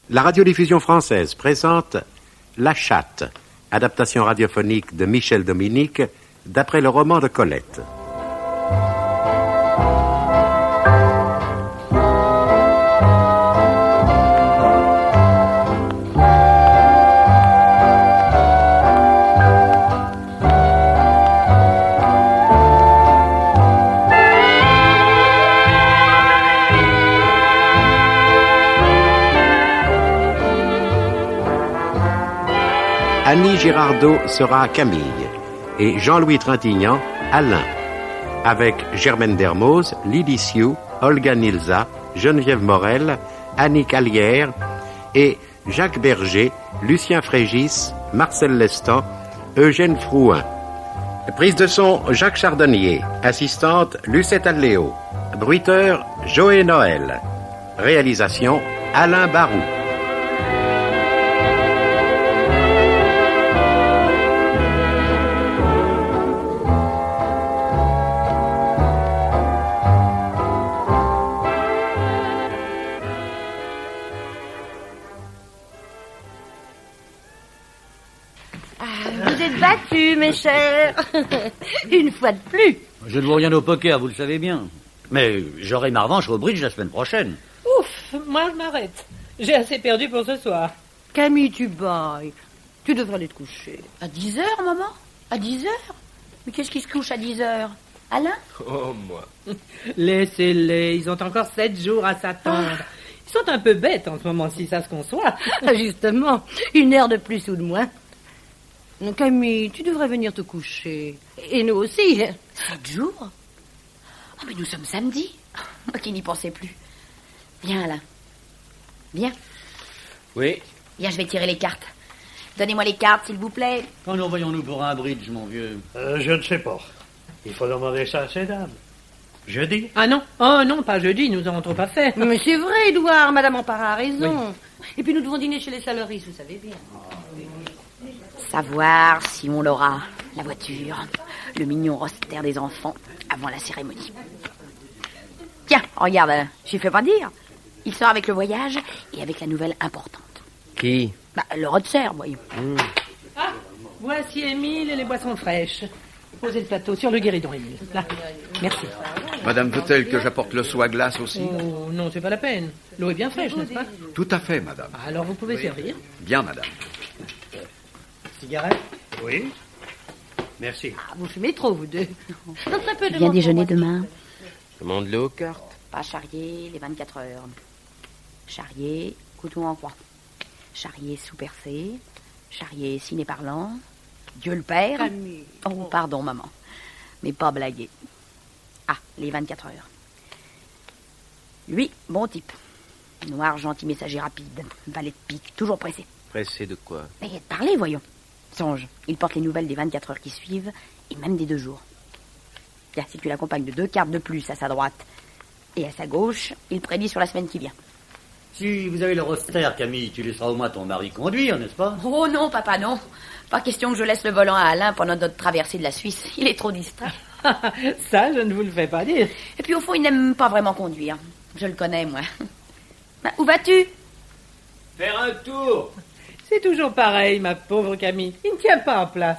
La radiodiffusion française présente La Chatte, adaptation radiophonique de Michel Dominique, d'après le roman de Colette. Annie Girardot sera Camille et Jean-Louis Trintignant Alain, avec Germaine Dermoz, Lydie Sioux, Olga Nilza, Geneviève Morel, Annie Calière et Jacques Berger, Lucien Frégis, Marcel Lestan, Eugène Frouin. Prise de son Jacques Chardonnier, assistante Lucette Alléo, bruiteur Joé Noël, réalisation Alain Barou. Mes chers, une fois de plus. Je ne vois rien au poker, vous le savez bien. Mais j'aurai ma revanche au bridge la semaine prochaine. Ouf, moi je m'arrête. J'ai assez perdu pour ce soir. Camille, tu bailles. Tu devrais aller te coucher. À 10h, maman? À 10h? Mais qu'est-ce qui se couche à 10h? Alain? Oh, moi. Laissez-les, ils ont encore 7 jours à s'attendre. Ils sont un peu bêtes en ce moment, si ça se conçoit. Justement, une heure de plus ou de moins. Camille, tu devrais venir te coucher. Et nous aussi. 7 jours? Oh, mais nous sommes samedi. Moi qui n'y pensais plus. Viens, Alain. Viens. Oui. Viens, je vais tirer les cartes. Donnez-moi les cartes, s'il vous plaît. Quand nous voyons-nous pour un bridge, mon vieux? Je ne sais pas. Il faut demander ça à ces dames. Jeudi? Ah non? Oh non, pas jeudi, nous aurons trop à faire. Mais c'est vrai, Édouard, Madame Empara a raison. Oui. Et puis nous devons dîner chez les Saleries, vous savez bien. Savoir si on l'aura, la voiture, le mignon roster des enfants avant la cérémonie. Tiens, regarde, j'ai fait pas dire. Il sort avec le voyage et avec la nouvelle importante. Qui? Le roster, voyons. Ah, voici Émile et les boissons fraîches. Posez le plateau sur le guéridon, Émile. Là, merci. Madame veut-elle que j'apporte le seau à glace aussi? Oh, non, c'est pas la peine. L'eau est bien fraîche, n'est-ce pas? Tout à fait, madame. Alors vous pouvez servir. Bien, madame. Cigarette? Oui. Merci. Vous fumez trop, vous deux. Tu viens déjeuner demain? Demande-le aux cartes. Pas Charrier, les 24 heures. Charrier, couteau en croix. Charrier sous-percé. Charrier ciné-parlant. Dieu le Père. Camille. Oh, pardon, maman. Mais pas blaguer. Ah, les 24 heures. Lui, bon type. Noir, gentil, messager rapide. Valet de pique, toujours pressé. Pressé de quoi? Mais parlez, voyons. Songe, il porte les nouvelles des 24 heures qui suivent, et même des 2 jours. Tiens, si tu l'accompagnes de 2 cartes de plus à sa droite et à sa gauche, il prédit sur la semaine qui vient. Si vous avez le roster, Camille, tu laisseras au moins ton mari conduire, n'est-ce pas? Oh non, papa, non. Pas question que je laisse le volant à Alain pendant notre traversée de la Suisse. Il est trop distrait. Ça, je ne vous le fais pas dire. Et puis au fond, il n'aime pas vraiment conduire. Je le connais, moi. Où vas-tu? Faire un tour. C'est toujours pareil, ma pauvre Camille. Il ne tient pas en place.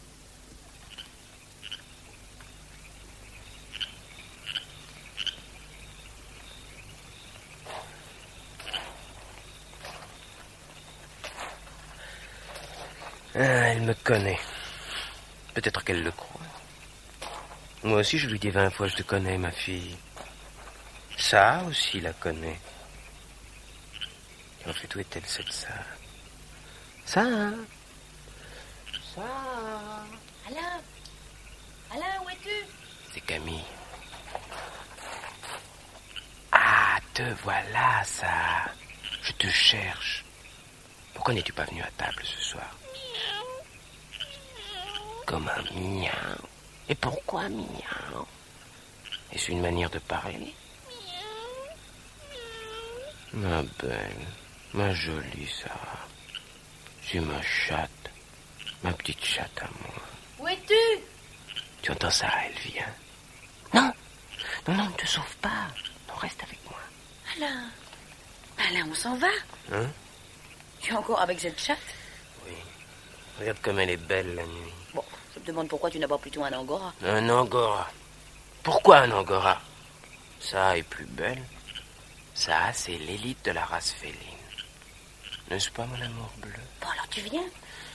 Elle me connaît. Peut-être qu'elle le croit. Moi aussi, je lui dis 20 fois, je te connais, ma fille. Ça aussi la connaît. Et en fait, où est-elle, cette ça? Ça? Alain? Alain, où es-tu? C'est Camille. Ah, te voilà, ça. Je te cherche. Pourquoi n'es-tu pas venu à table ce soir? Comme un miaou. Et pourquoi miaou? Est-ce une manière de parler? Ma belle, ma jolie Sarah. Tu ma chatte, ma petite chatte à moi. Où es-tu? Tu entends Sarah, elle vient. Non, ne te sauve pas. Non, reste avec moi. Alain, on s'en va? Hein? Tu es encore avec cette chatte? Oui. Regarde comme elle est belle la nuit. Bon, je me demande pourquoi tu n'as pas plutôt un angora. Un angora. Pourquoi un angora? Ça est plus belle. Ça, c'est l'élite de la race féline. N'est-ce pas, mon amour bleu? Bon, alors tu viens?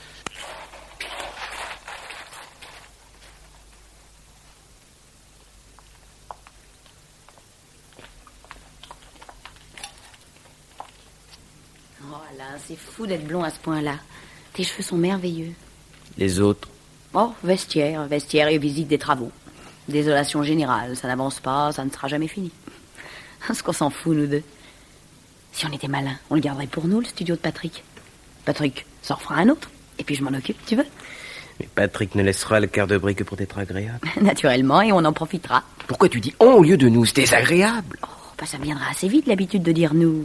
Oh Alain, c'est fou d'être blond à ce point-là. Tes cheveux sont merveilleux. Les autres? Oh, vestiaire et visite des travaux. Désolation générale, ça n'avance pas, ça ne sera jamais fini. Ce qu'on s'en fout, nous deux. Si on était malin, on le garderait pour nous, le studio de Patrick. Patrick s'en fera un autre, et puis je m'en occupe, tu veux? Mais Patrick ne laissera le quart de brique que pour être agréable. Naturellement, et on en profitera. Pourquoi tu dis on au lieu de nous? C'est désagréable. Oh, bah ça viendra assez vite, l'habitude de dire nous.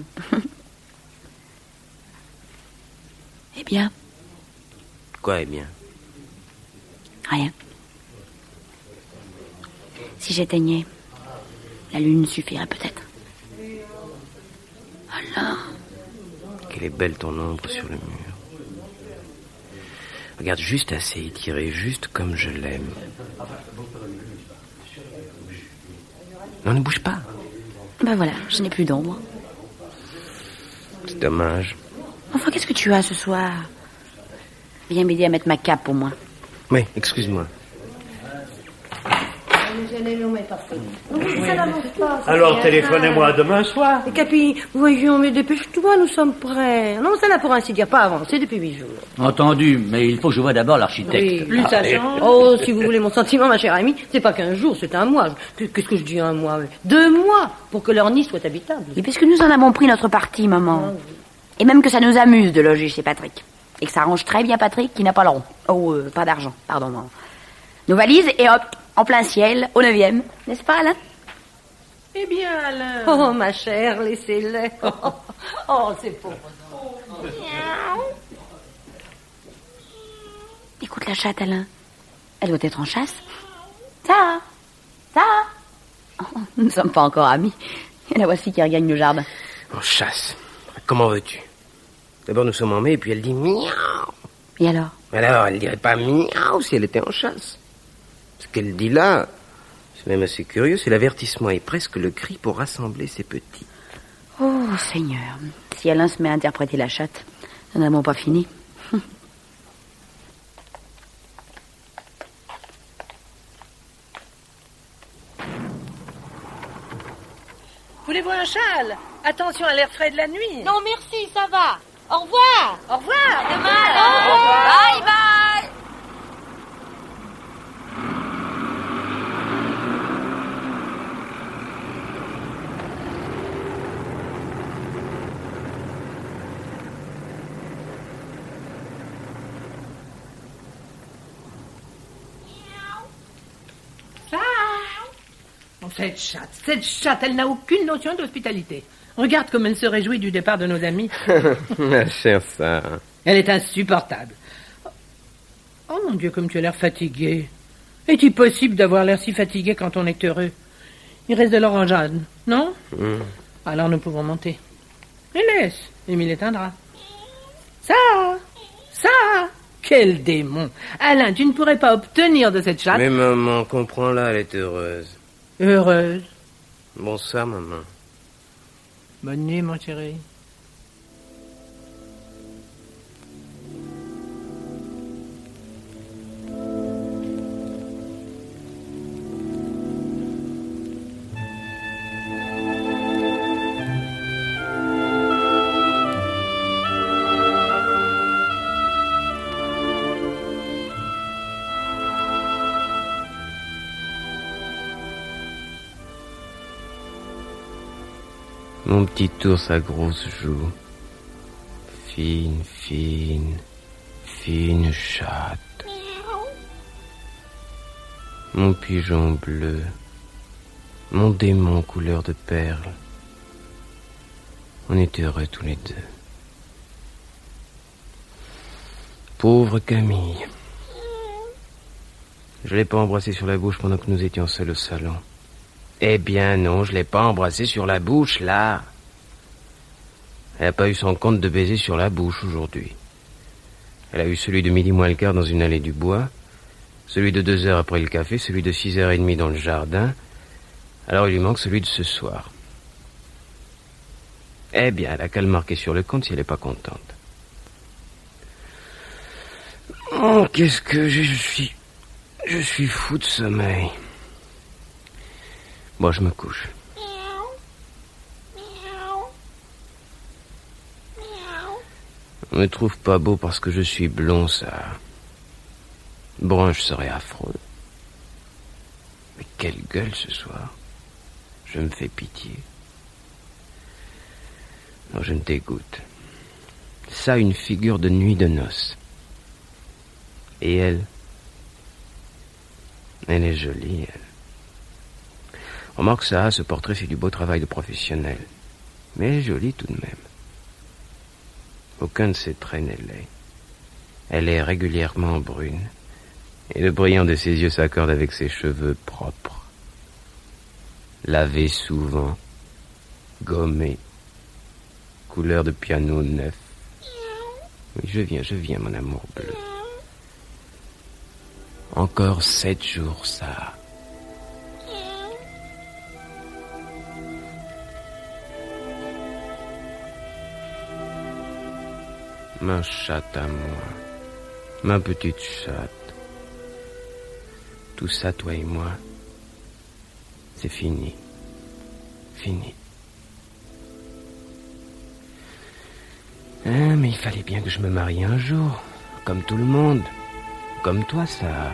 Eh bien? Quoi, eh bien? Rien. Si j'éteignais, la lune suffirait peut-être. Alain. Quelle est belle ton ombre sur le mur. Regarde, juste assez étirée, juste comme je l'aime. Non, ne bouge pas. Ben voilà, je n'ai plus d'ombre. C'est dommage. Enfin, qu'est-ce que tu as ce soir? Viens m'aider à mettre ma cape au moins. Oui, excuse-moi. Alors téléphonez-moi demain soir. Et Capi, voyons, mais dépêche-toi, nous sommes prêts. Non, ça n'a pour ainsi dire pas avancé depuis 8 jours. Entendu, mais il faut que je voie d'abord l'architecte. Oui, plus ça change. Oh, si vous voulez mon sentiment, ma chère amie, c'est pas qu'un jour, c'est un mois. Qu'est-ce que je dis un mois? 2 mois pour que leur nid soit habitable. Et puisque nous en avons pris notre parti, maman. Et même que ça nous amuse de loger chez Patrick. Et que ça arrange très bien Patrick qui n'a pas le rond. Oh, pas d'argent, pardon. Nos valises et hop, en plein ciel, au 9e. N'est-ce pas, Alain? Eh bien, Alain. Oh, ma chère, laissez-les. Oh, c'est pauvre. Écoute la chatte, Alain. Elle doit être en chasse. Ça. Oh, nous ne sommes pas encore amis. Et la voici qui regagne le jardin. En chasse. Comment veux-tu? D'abord, nous sommes en mai, et puis elle dit miaou. Et alors? Alors, elle dirait pas miaou si elle était en chasse. Ce qu'elle dit là, c'est même assez curieux, c'est l'avertissement et presque le cri pour rassembler ses petits. Oh, Seigneur. Si Alain se met à interpréter la chatte, nous n'avons pas fini. Voulez-vous un châle? Attention à l'air frais de la nuit. Non, merci, ça va. Au revoir. Au revoir. Demain, Au revoir. Bye bye. Cette chatte, elle n'a aucune notion d'hospitalité. Regarde comme elle se réjouit du départ de nos amis. Ma chère Sarah. Elle est insupportable. Oh mon Dieu, comme tu as l'air fatigué. Est-il possible d'avoir l'air si fatigué quand on est heureux? Il reste de l'orangeade, non? Alors nous pouvons monter. Et laisse, Émile éteindra. Ça. Quel démon. Alain, tu ne pourrais pas obtenir de cette chatte... Mais maman, comprends-la, elle est heureuse. Heureuse. Bonsoir, maman. Bonne nuit, mon chéri. Mon petit ours à grosses joues. Fine chatte. Mon pigeon bleu. Mon démon couleur de perle. On est heureux tous les deux. Pauvre Camille. Je l'ai pas embrassé sur la bouche pendant que nous étions seuls au salon. Eh bien non, je l'ai pas embrassé sur la bouche, là. Elle n'a pas eu son compte de baiser sur la bouche aujourd'hui. Elle a eu celui de midi moins le quart dans une allée du bois, celui de 2 heures après le café, celui de 6h30 dans le jardin. Alors il lui manque celui de ce soir. Eh bien, elle a qu'à le marquer sur le compte si elle n'est pas contente. Oh, qu'est-ce que je suis... Je suis fou de sommeil. Bon, je me couche. On me trouve pas beau parce que je suis blond, ça. Brun, je serais affreux. Mais quelle gueule ce soir. Je me fais pitié. Non, je me dégoûte. Ça, une figure de nuit de noces. Et elle est jolie, elle. Remarque ça, ce portrait, c'est du beau travail de professionnel. Mais elle est jolie tout de même. Aucun de ses traits n'est laid. Elle est régulièrement brune. Et le brillant de ses yeux s'accorde avec ses cheveux propres. Lavés souvent. Gommés. Couleur de piano neuf. Oui, je viens, mon amour bleu. Encore 7 jours, ça. Ma chatte à moi. Ma petite chatte. Tout ça, toi et moi, c'est fini. Fini. Ah, mais il fallait bien que je me marie un jour. Comme tout le monde. Comme toi, ça.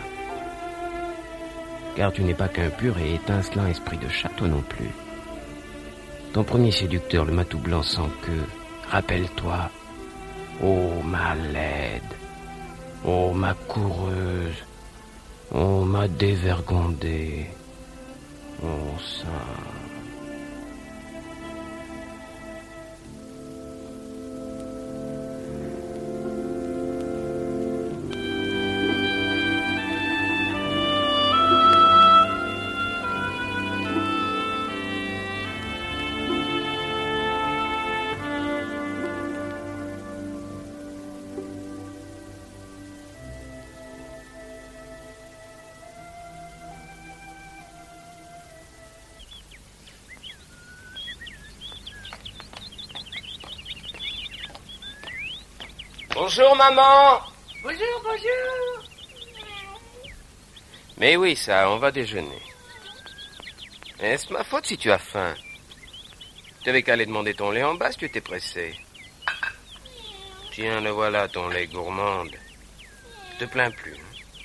Car tu n'es pas qu'un pur et étincelant esprit de chat, toi non plus. Ton premier séducteur, le matou blanc sans queue, rappelle-toi. Oh, ma laide. Oh, ma coureuse. Oh, ma dévergondée. Oh, ça. Bonjour, maman. Bonjour, bonjour. Mais oui, ça, on va déjeuner. Est-ce ma faute si tu as faim? Tu avais qu'à aller demander ton lait en bas si tu étais pressé. Tiens, le voilà, ton lait gourmande. Te plains plus.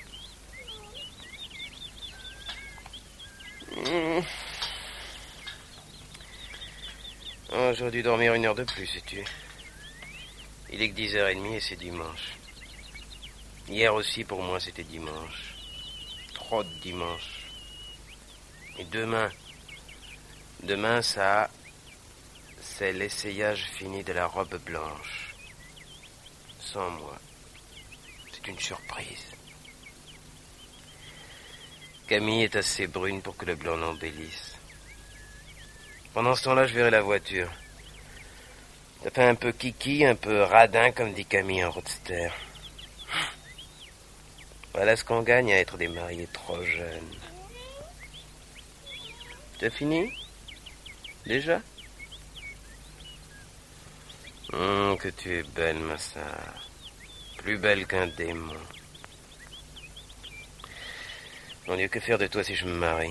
Oh, j'aurais dû dormir 1 heure de plus, sais-tu. Il est que 10h30 et c'est dimanche. Hier aussi, pour moi, c'était dimanche. Trop de dimanche. Et demain, ça, c'est l'essayage fini de la robe blanche. Sans moi. C'est une surprise. Camille est assez brune pour que le blanc l'embellisse. Pendant ce temps-là, je verrai la voiture. Ça fait un peu kiki, un peu radin, comme dit Camille en roadster. Voilà ce qu'on gagne à être des mariés trop jeunes. T'as fini? Déjà? Que tu es belle, ma sœur. Plus belle qu'un démon. Mon Dieu, que faire de toi si je me marie?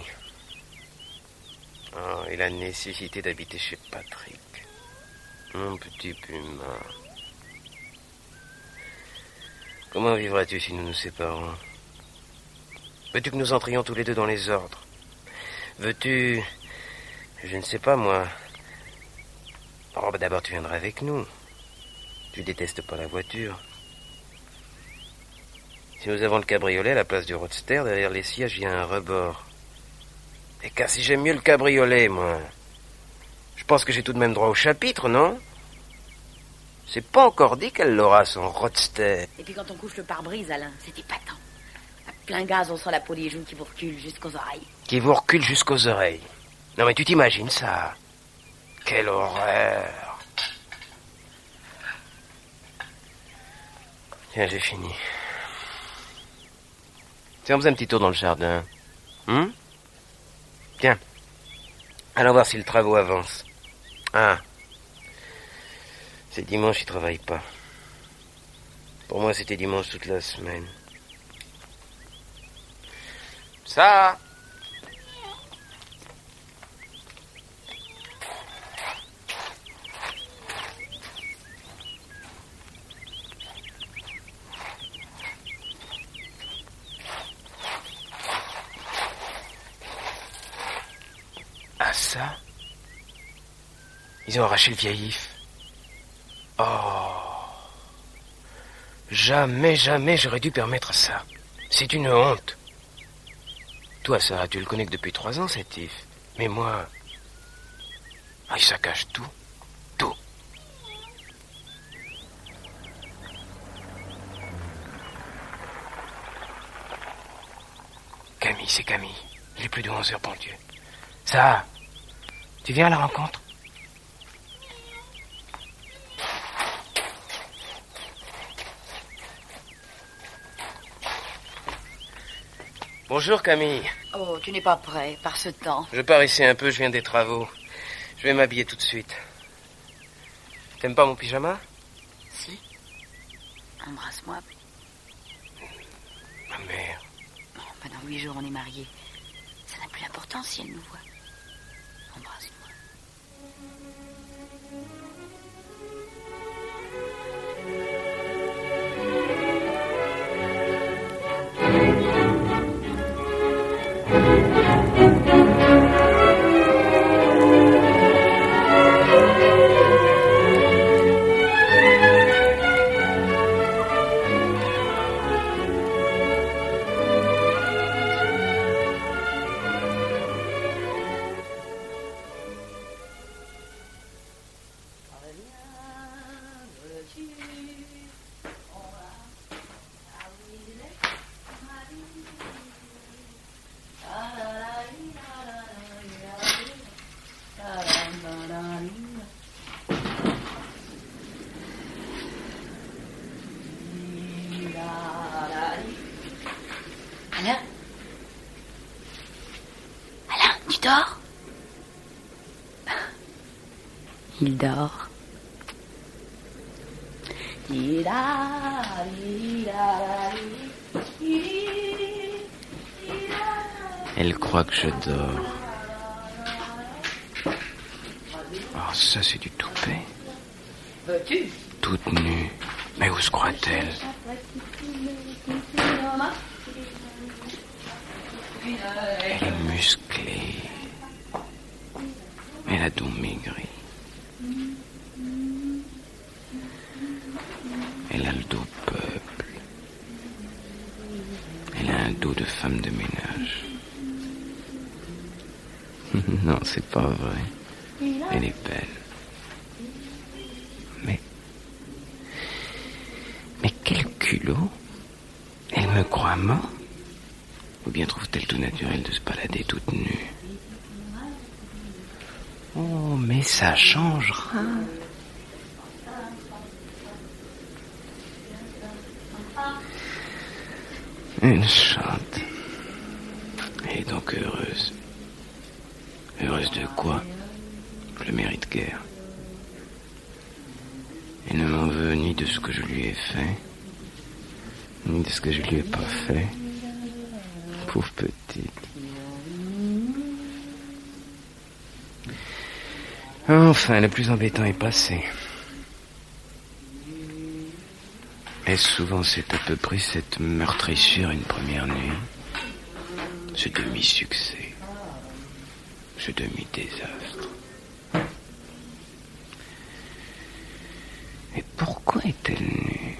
Oh, et la nécessité d'habiter chez Patrick. Mon petit Puma. Comment vivras-tu si nous nous séparons? Veux-tu que nous entrions tous les deux dans les ordres? Veux-tu... Je ne sais pas, moi. Oh, bah d'abord, tu viendras avec nous. Tu détestes pas la voiture. Si nous avons le cabriolet à la place du roadster, derrière les sièges, il y a un rebord. Et car si j'aime mieux le cabriolet, moi... Je pense que j'ai tout de même droit au chapitre, non? C'est pas encore dit qu'elle l'aura, son roadster. Et puis quand on couche le pare-brise, Alain, c'est épatant. À plein gaz, on sent la peau des joues qui vous recule jusqu'aux oreilles. Qui vous recule jusqu'aux oreilles. Non mais tu t'imagines ça? Quelle horreur. Tiens, j'ai fini. Tiens, on faisait un petit tour dans le jardin. Tiens. Allons voir si le travaux avance. Ah. C'est dimanche, il travaille pas. Pour moi, c'était dimanche toute la semaine. Ça. Ah, ça. Ils ont arraché le vieil if. Oh. Jamais j'aurais dû permettre ça. C'est une honte. Toi, Sarah, tu le connais que depuis 3 ans, cet if. Mais moi... Ah, il saccage tout. Tout. Camille, c'est Camille. Il est plus de 11 heures, bon Dieu. Ça, tu viens à la rencontre? Bonjour Camille. Oh, tu n'es pas prêt par ce temps. Je pars ici un peu, je viens des travaux. Je vais m'habiller tout de suite. T'aimes pas mon pyjama? Si. Embrasse-moi. Ma mère. Oh, pendant 8 jours, on est mariés. Ça n'a plus d'importance si elle nous voit. Embrasse-moi. Alain, tu dors? Il dort. Elle croit que je dors. Oh, ça c'est du toupet. Veux-tu? Toute nue. Mais où se croit-elle? Elle est musclée. Elle a dos maigri. Elle a le dos peuple. Elle a un dos de femme de ménage. Non, c'est pas vrai. Elle est belle. Mais quel culot. Elle me croit mort? Ou bien trouve-t-elle tout naturel de se balader toute nue? Oh, mais ça changera. Elle chante. Elle est donc heureuse. Heureuse de quoi? Je le mérite guère. Elle ne m'en veut ni de ce que je lui ai fait, ni de ce que je lui ai pas fait. Pauvre petite. Enfin, le plus embêtant est passé. Est-ce souvent c'est à peu près cette meurtrissure une première nuit? Ce demi-succès, ce demi-désastre. Et pourquoi est-elle nue?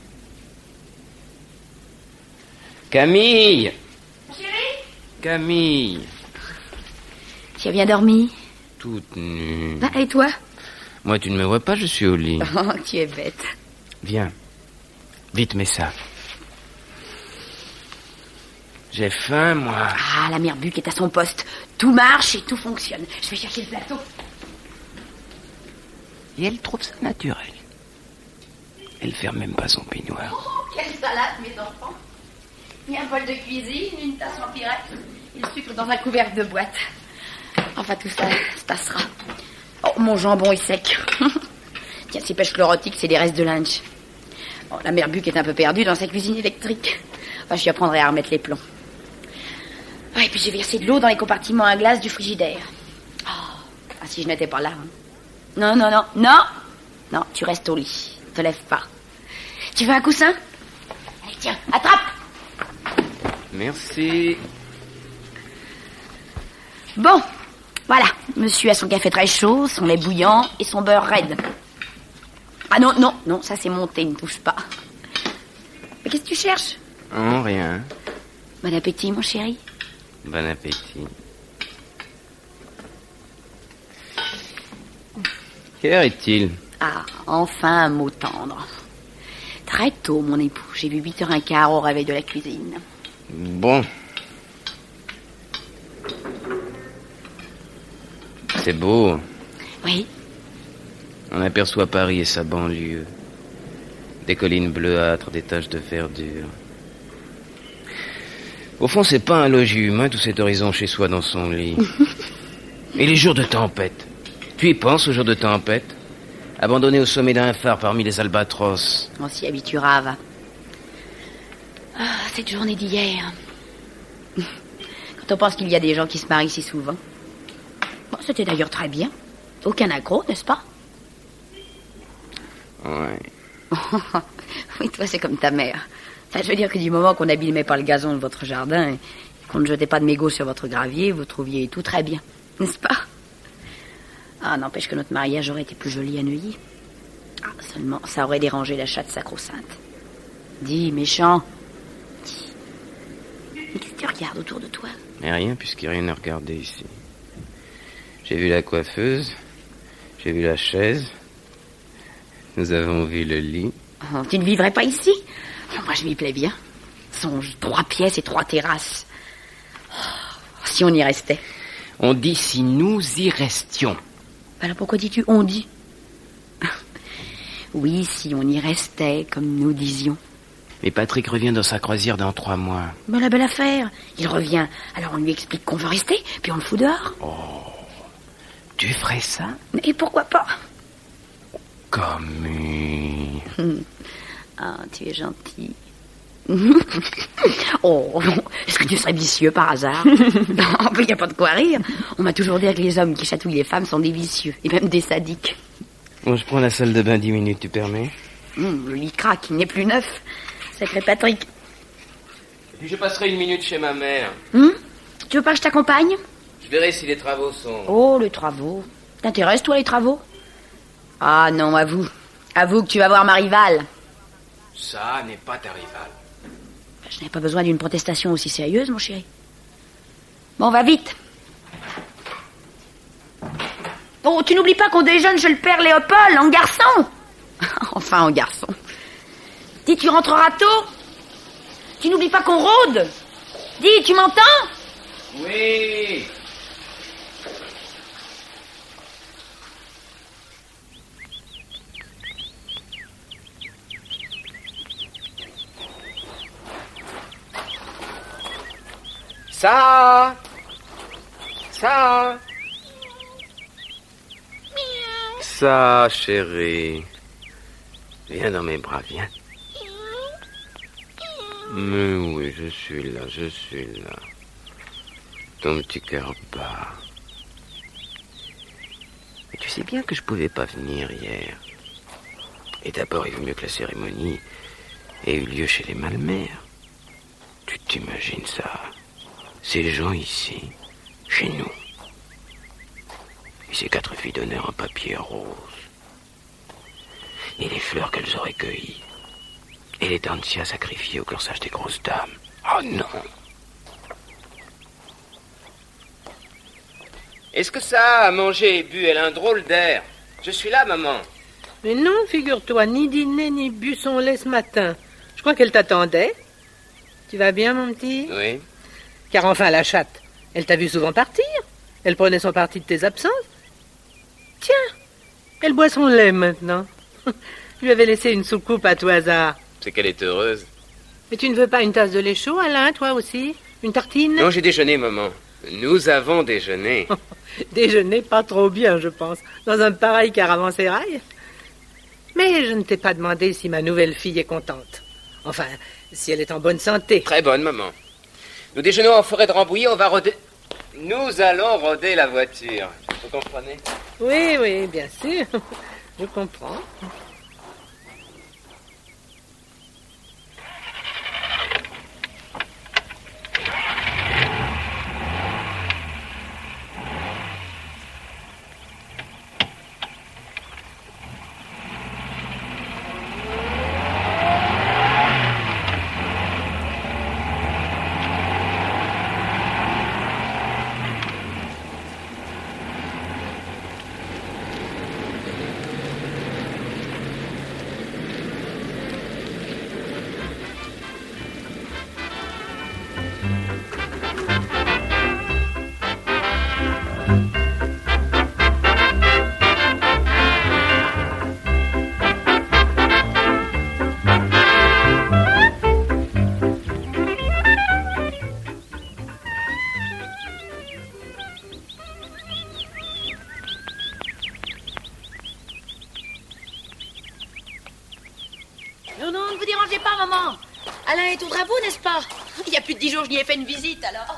Camille! Chérie? Camille! Tu as bien dormi? Toute nue. Ah, et toi? Moi, tu ne me vois pas, je suis au lit. Oh, tu es bête. Viens. Vite, mets ça. J'ai faim, moi. Ah, la mère Buc est à son poste. Tout marche et tout fonctionne. Je vais chercher le plateau. Et elle trouve ça naturel. Elle ferme même pas son peignoir. Quelle salade, mes enfants. Puis un bol de cuisine, une tasse en pirette, et le sucre dans un couvercle de boîte. Enfin, tout ça se passera. Oh, mon jambon est sec. Tiens, ces pêches chlorotiques, c'est des restes de lunch. Oh, la mère Buck est un peu perdue dans sa cuisine électrique. Enfin, je lui apprendrai à remettre les plombs. Oh, et puis j'ai versé de l'eau dans les compartiments à glace du frigidaire. Oh, ah, si je n'étais pas là. Hein. Non, non, non, non. Non, tu restes au lit. Te lève pas. Tu veux un coussin? Allez, tiens, attrape. Merci. Bon, voilà. Monsieur a son café très chaud, son lait bouillant et son beurre raide. Ah non, non, non, ça c'est monté, ne touche pas. Mais qu'est-ce que tu cherches? Oh, rien. Bon appétit, mon chéri. Bon appétit. Quelle heure est-il? Ah, enfin un mot tendre. Très tôt, mon époux. J'ai vu 8h15 au réveil de la cuisine. Bon. C'est beau. Oui. On aperçoit Paris et sa banlieue. Des collines bleuâtres, des taches de verdure. Au fond, c'est pas un logis humain, tout cet horizon chez soi dans son lit. Et les jours de tempête. Tu y penses aux jours de tempête? Abandonné au sommet d'un phare parmi les albatros. On s'y habituera, va. Ah, cette journée d'hier. Quand on pense qu'il y a des gens qui se marient si souvent. Bon, c'était d'ailleurs très bien. Aucun accroc, n'est-ce pas? Ouais. Oui, toi, c'est comme ta mère. Enfin, je veux dire que du moment qu'on n'abîmait pas le gazon de votre jardin et qu'on ne jetait pas de mégots sur votre gravier, vous trouviez tout très bien, n'est-ce pas? Ah, n'empêche que notre mariage aurait été plus joli à Neuilly. Ah, seulement, ça aurait dérangé la chatte sacro-sainte. Dis, méchant. Dis. Mais qu'est-ce que tu regardes autour de toi? Mais rien, puisqu'il n'y a rien à regarder ici. J'ai vu la coiffeuse, j'ai vu la chaise, nous avons vu le lit. Oh, tu ne vivrais pas ici? Oh, moi, je m'y plais bien. Songe, 3 pièces et 3 terrasses. Oh, si on y restait. On dit si nous y restions. Alors pourquoi dis-tu on dit? Oui, si on y restait, comme nous disions. Mais Patrick revient dans sa croisière dans 3 mois. Mais la belle affaire. Il revient, alors on lui explique qu'on veut rester, puis on le fout dehors. Oh, tu ferais ça? Et pourquoi pas? Comme... Ah, tu es gentil. Oh, est-ce que tu serais vicieux par hasard? Non, il n'y a pas de quoi rire. On m'a toujours dit que les hommes qui chatouillent les femmes sont des vicieux, et même des sadiques. Bon, je prends la salle de bain 10 minutes, tu permets? Le lit craque, il n'est plus neuf. Sacré Patrick. Et puis je passerai 1 minute chez ma mère. Tu veux pas que je t'accompagne? Je verrai si les travaux sont... Oh, les travaux. T'intéresses, toi, les travaux? Ah non, avoue. Avoue que tu vas voir ma rivale. Ça n'est pas ta rivale. Je n'ai pas besoin d'une protestation aussi sérieuse, mon chéri. Bon, va vite. Oh, tu n'oublies pas qu'on déjeune chez le père Léopold, en garçon. Enfin, en garçon. Dis, tu rentreras tôt? Tu n'oublies pas qu'on rôde? Dis, tu m'entends? Oui. Ça, chérie. Viens dans mes bras, viens. Mais oui, je suis là. Ton petit cœur bat. Mais tu sais bien que je pouvais pas venir hier. Et d'abord, il vaut mieux que la cérémonie ait eu lieu chez les Malmères. Tu t'imagines ça? Ces gens ici, chez nous. Et ces 4 filles d'honneur en papier rose. Et les fleurs qu'elles auraient cueillies. Et les dancias sacrifiées au corsage des grosses dames. Oh non! Est-ce que ça a mangé et bu? Elle a un drôle d'air. Je suis là, maman. Mais non, figure-toi, ni dîner ni bu son lait ce matin. Je crois qu'elle t'attendait. Tu vas bien, mon petit? Oui. Car enfin, la chatte, elle t'a vu souvent partir. Elle prenait son parti de tes absences. Tiens, elle boit son lait maintenant. Je lui avais laissé une soucoupe à tout hasard. c'est qu'elle est heureuse. Mais tu ne veux pas une tasse de lait chaud, Alain, toi aussi? Une tartine? Non, j'ai déjeuné, maman. Nous avons déjeuné. Déjeuner pas trop bien, je pense, dans un pareil caravansérail. Mais je ne t'ai pas demandé si ma nouvelle fille est contente. Enfin, si elle est en bonne santé. Très bonne, maman. Nous déjeunons en forêt de Rambouillet, on va roder... Nous allons roder la voiture. Vous comprenez? Oui, oui, bien sûr. Je comprends. Non, ne vous dérangez pas, maman. Alain est aux travaux, n'est-ce pas? Il y a plus de 10 jours, je n'y ai fait une visite, alors.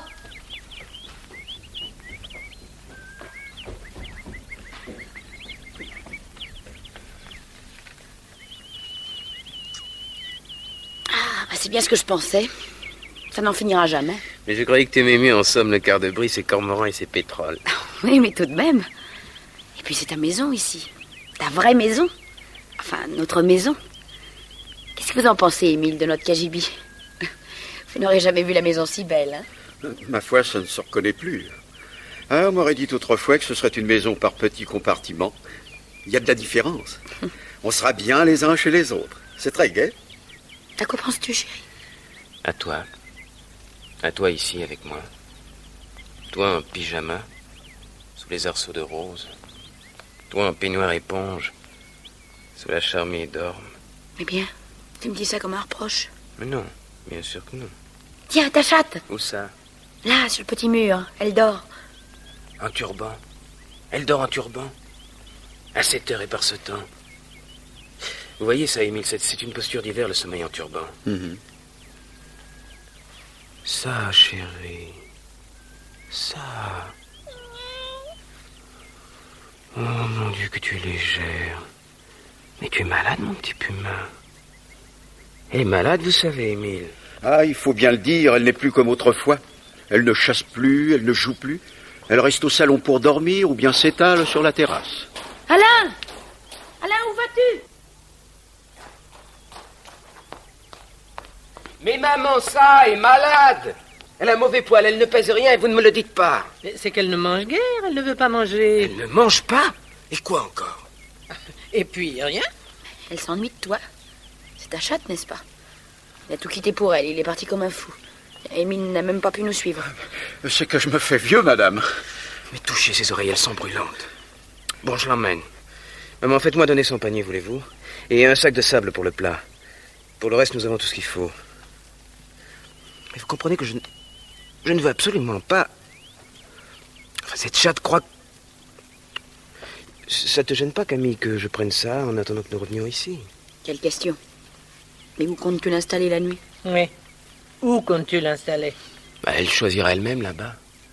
Ah, c'est bien ce que je pensais. Ça n'en finira jamais. Mais je croyais que t'aimais mieux en somme le quart de brie, ses cormorans et ses pétroles. Oui, mais tout de même. Et puis c'est ta maison ici. Ta vraie maison. Enfin, notre maison. Qu'est-ce que vous en pensez, Émile, de notre cagibi? Vous n'aurez jamais vu la maison si belle, hein? Ma foi, ça ne se reconnaît plus. Ah, on m'aurait dit autrefois que ce serait une maison par petits compartiments. Il y a de la différence. On sera bien les uns chez les autres. C'est très gai. À quoi penses-tu, chérie? À toi. À toi ici avec moi. Toi en pyjama, sous les arceaux de rose. Toi en peignoir éponge, sous la charmille d'orme. Eh bien, tu me dis ça comme un reproche? Mais non, bien sûr que non. Tiens, ta chatte. Où ça? Là, sur le petit mur. Elle dort. Un turban. Elle dort en turban. À 7 heures et par ce temps. Vous voyez ça, Émile, c'est une posture d'hiver, le sommeil en turban. Ça, chérie. Ça. Oh, mon Dieu, que tu es légère. Mais tu es malade, mon petit puma. Elle est malade, vous savez, Émile. Ah, il faut bien le dire, elle n'est plus comme autrefois. Elle ne chasse plus, elle ne joue plus. Elle reste au salon pour dormir ou bien s'étale sur la terrasse. Alain! Alain, où vas-tu? Mais maman, ça est malade. Elle a un mauvais poil, elle ne pèse rien et vous ne me le dites pas. C'est qu'elle ne mange guère, elle ne veut pas manger. Elle ne mange pas? Et quoi encore? Et puis, rien. Elle s'ennuie de toi. C'est ta chatte, n'est-ce pas? Il a tout quitté pour elle, il est parti comme un fou. Émile n'a même pas pu nous suivre. C'est que je me fais vieux, madame. Mais touchez ses oreilles, elles sont brûlantes. Bon, je l'emmène. Maman, faites-moi donner son panier, voulez-vous? Et un sac de sable pour le plat. Pour le reste, nous avons tout ce qu'il faut. Mais vous comprenez que je ne veux absolument pas... Enfin, cette chatte croit... Ça te gêne pas, Camille, que je prenne ça en attendant que nous revenions ici? Quelle question. Mais où comptes-tu l'installer la nuit? Oui. Où comptes-tu l'installer? Elle choisira elle-même là-bas.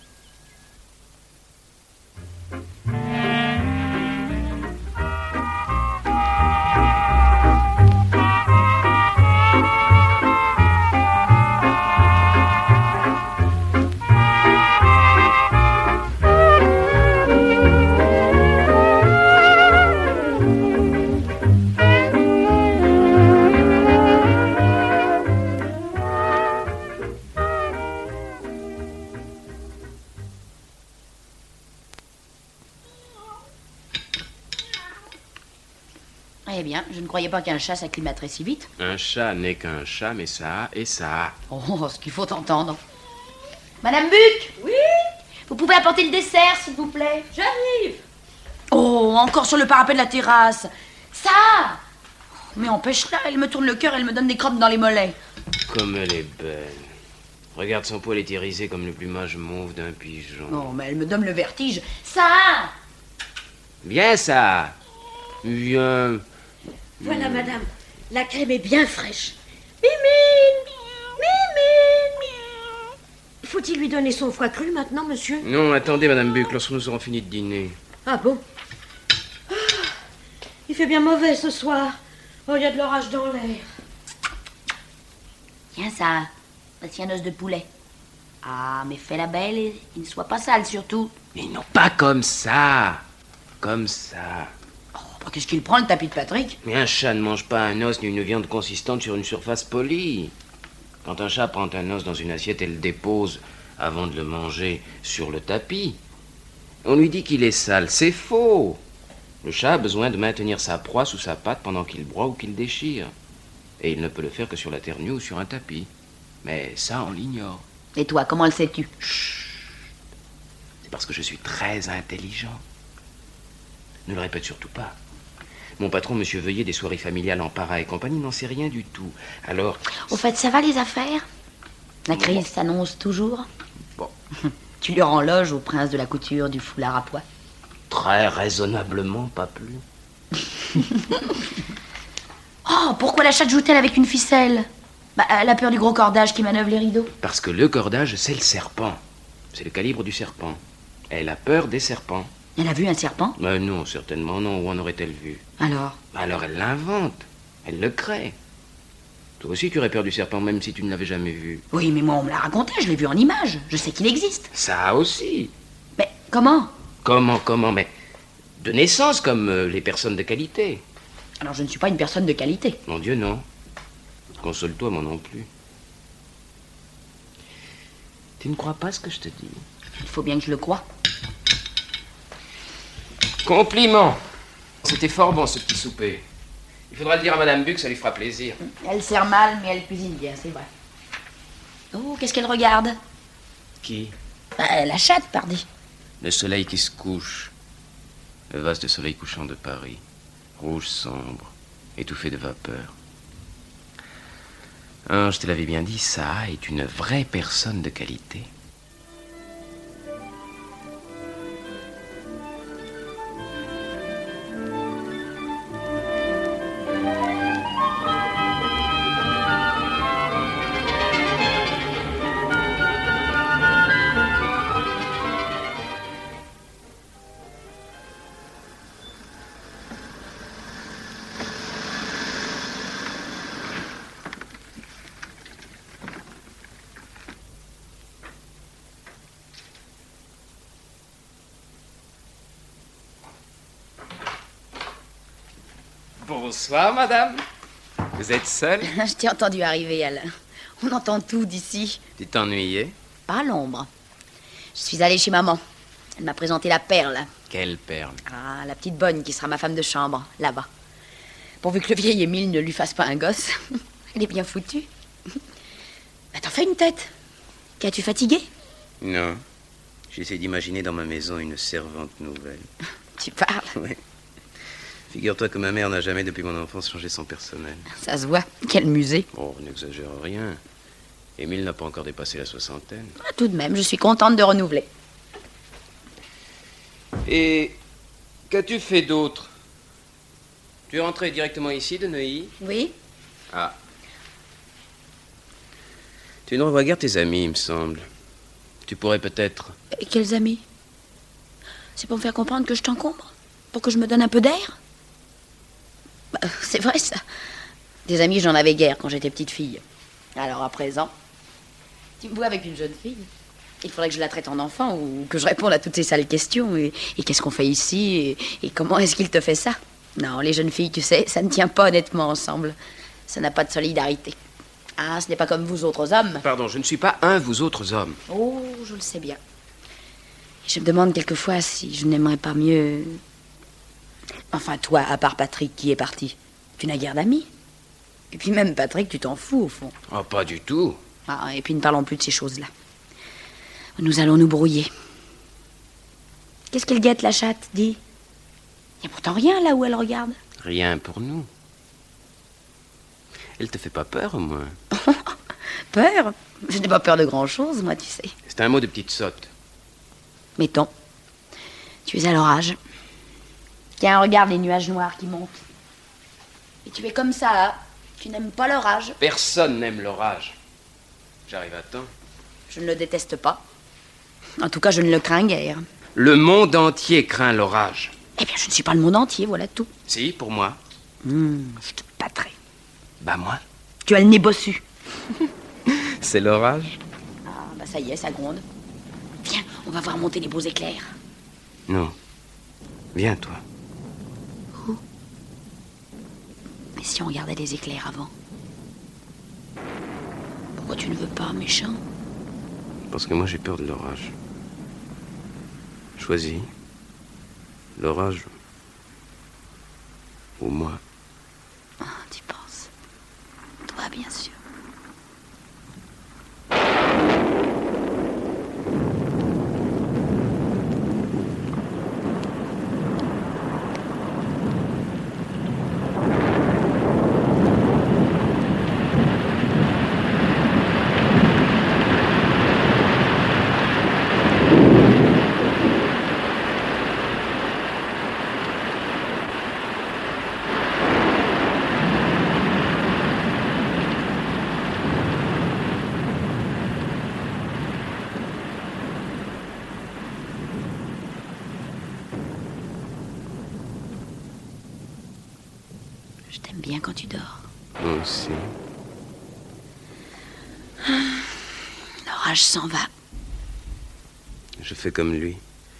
Eh bien, je ne croyais pas qu'un chat s'acclimaterait si vite. Un chat n'est qu'un chat, mais ça et ça. Oh, ce qu'il faut entendre. Madame Buc! Oui? Vous pouvez apporter le dessert, s'il vous plaît? J'arrive! Oh, encore sur le parapet de la terrasse. Ça! Mais empêche-la, elle me tourne le cœur, elle me donne des crottes dans les mollets. Comme elle est belle. Regarde son poil est irisé comme le plumage mauve d'un pigeon. Oh, mais elle me donne le vertige. Ça! Viens, ça. Viens. Voilà, madame. La crème est bien fraîche. Mimine! Mimine! Faut-il lui donner son foie cru maintenant, monsieur? Non, attendez, Madame Buck, lorsque nous aurons fini de dîner. Ah bon? Ah, il fait bien mauvais ce soir. Oh, il y a de l'orage dans l'air. Tiens, ça. Voici un os de poulet. Ah, mais fais la belle et il ne soit pas sale, surtout. Mais non, pas comme ça. Comme ça. Oh, bah, qu'est-ce qu'il prend, le tapis de Patrick? Mais un chat ne mange pas un os ni une viande consistante sur une surface polie. Quand un chat prend un os dans une assiette, elle le dépose avant de le manger sur le tapis. On lui dit qu'il est sale. C'est faux. Le chat a besoin de maintenir sa proie sous sa patte pendant qu'il broie ou qu'il déchire. Et il ne peut le faire que sur la terre nue ou sur un tapis. Mais ça, on l'ignore. Et toi, comment le sais-tu? Chut. C'est parce que je suis très intelligent. Ne le répète surtout pas. Mon patron, monsieur Veuillet, des soirées familiales en para et compagnie, n'en sait rien du tout. Alors... Au fait, ça va les affaires? La crise s'annonce toujours? Bon. Tu lui rends loge au prince de la couture du foulard à pois? Très raisonnablement, pas plus. Oh, pourquoi la chatte joue-t-elle avec une ficelle? Bah, elle a peur du gros cordage qui manœuvre les rideaux. Parce que le cordage, c'est le serpent. C'est le calibre du serpent. Elle a peur des serpents. Elle a vu un serpent? Non, certainement non. Où en aurait-elle vu? Alors? Alors elle l'invente. Elle le crée. Toi aussi, tu aurais peur du serpent, même si tu ne l'avais jamais vu. Oui, mais moi, on me l'a raconté, je l'ai vu en image. Je sais qu'il existe. Ça aussi. Mais comment? Comment? Mais de naissance, comme les personnes de qualité. Alors, je ne suis pas une personne de qualité. Mon Dieu, non. Console-toi, moi non plus. Tu ne crois pas ce que je te dis? Il faut bien que je le croie. Compliment. C'était fort bon, ce petit souper. Il faudra le dire à Madame Buck, ça lui fera plaisir. Elle sert mal, mais elle cuisine bien, c'est vrai. Oh, qu'est-ce qu'elle regarde? Qui? Bah, la chatte, pardi. Le soleil qui se couche. Le vaste soleil couchant de Paris. Rouge sombre, étouffé de vapeur. Ah, je te l'avais bien dit, ça est une vraie personne de qualité. Bonsoir, madame. Vous êtes seule? Je t'ai entendu arriver, Alain. On entend tout d'ici. Tu t'ennuyais? Pas l'ombre. Je suis allée chez maman. Elle m'a présenté la perle. Quelle perle? Ah, la petite bonne qui sera ma femme de chambre, là-bas. Pourvu que le vieil Émile ne lui fasse pas un gosse. Elle est bien foutue. Bah, t'en fais une tête. Qu'as-tu fatigué? Non. J'essaie d'imaginer dans ma maison une servante nouvelle. Tu parles? Oui. Figure-toi que ma mère n'a jamais, depuis mon enfance, changé son personnel. Ça se voit. Quel musée. Oh, n'exagère rien. Émile n'a pas encore dépassé la soixantaine. Ah, tout de même, je suis contente de renouveler. Et qu'as-tu fait d'autre? Tu es rentré directement ici, de Neuilly? Oui? Ah. Tu ne revois guère tes amis, il me semble. Tu pourrais peut-être... Et quels amis? C'est pour me faire comprendre que je t'encombre? Pour que je me donne un peu d'air? Bah, c'est vrai, ça. Des amis, j'en avais guère quand j'étais petite fille. Alors, à présent, tu me vois avec une jeune fille. Il faudrait que je la traite en enfant ou que je réponde à toutes ces sales questions. Et qu'est-ce qu'on fait ici? Et comment est-ce qu'il te fait ça? Non, les jeunes filles, tu sais, ça ne tient pas honnêtement ensemble. Ça n'a pas de solidarité. Ah, ce n'est pas comme vous autres hommes. Pardon, je ne suis pas un, vous autres hommes. Oh, je le sais bien. Je me demande quelquefois si je n'aimerais pas mieux... Enfin, toi, à part Patrick qui est parti, tu n'as guère d'amis. Et puis même Patrick, tu t'en fous, au fond. Oh, pas du tout. Ah, et puis ne parlons plus de ces choses-là. Nous allons nous brouiller. Qu'est-ce qu'elle guette, la chatte, dis? Il n'y a pourtant rien là où elle regarde. Rien pour nous. Elle te fait pas peur, au moins? Peur? Je n'ai pas peur de grand-chose, moi, tu sais. C'est un mot de petite sotte. Mettons, tu es à l'orage. Tiens, regarde les nuages noirs qui montent. Et tu es comme ça, hein. Tu n'aimes pas l'orage. Personne n'aime l'orage. J'arrive à temps. Je ne le déteste pas. En tout cas, je ne le crains guère. Le monde entier craint l'orage. Eh bien, je ne suis pas le monde entier, voilà tout. Si, pour moi. Je te battrai. Bah, moi. Tu as le nez bossu. C'est l'orage? Ah, bah ça y est, ça gronde. Viens, on va voir monter les beaux éclairs. Non. Viens, toi. Où? Mais si on regardait les éclairs avant? Pourquoi tu ne veux pas, méchant? Parce que moi, j'ai peur de l'orage. Choisis. L'orage. Ou moi. Ah, tu penses. Toi, bien sûr. Je t'aime bien quand tu dors. Moi aussi. L'orage s'en va. Je fais comme lui.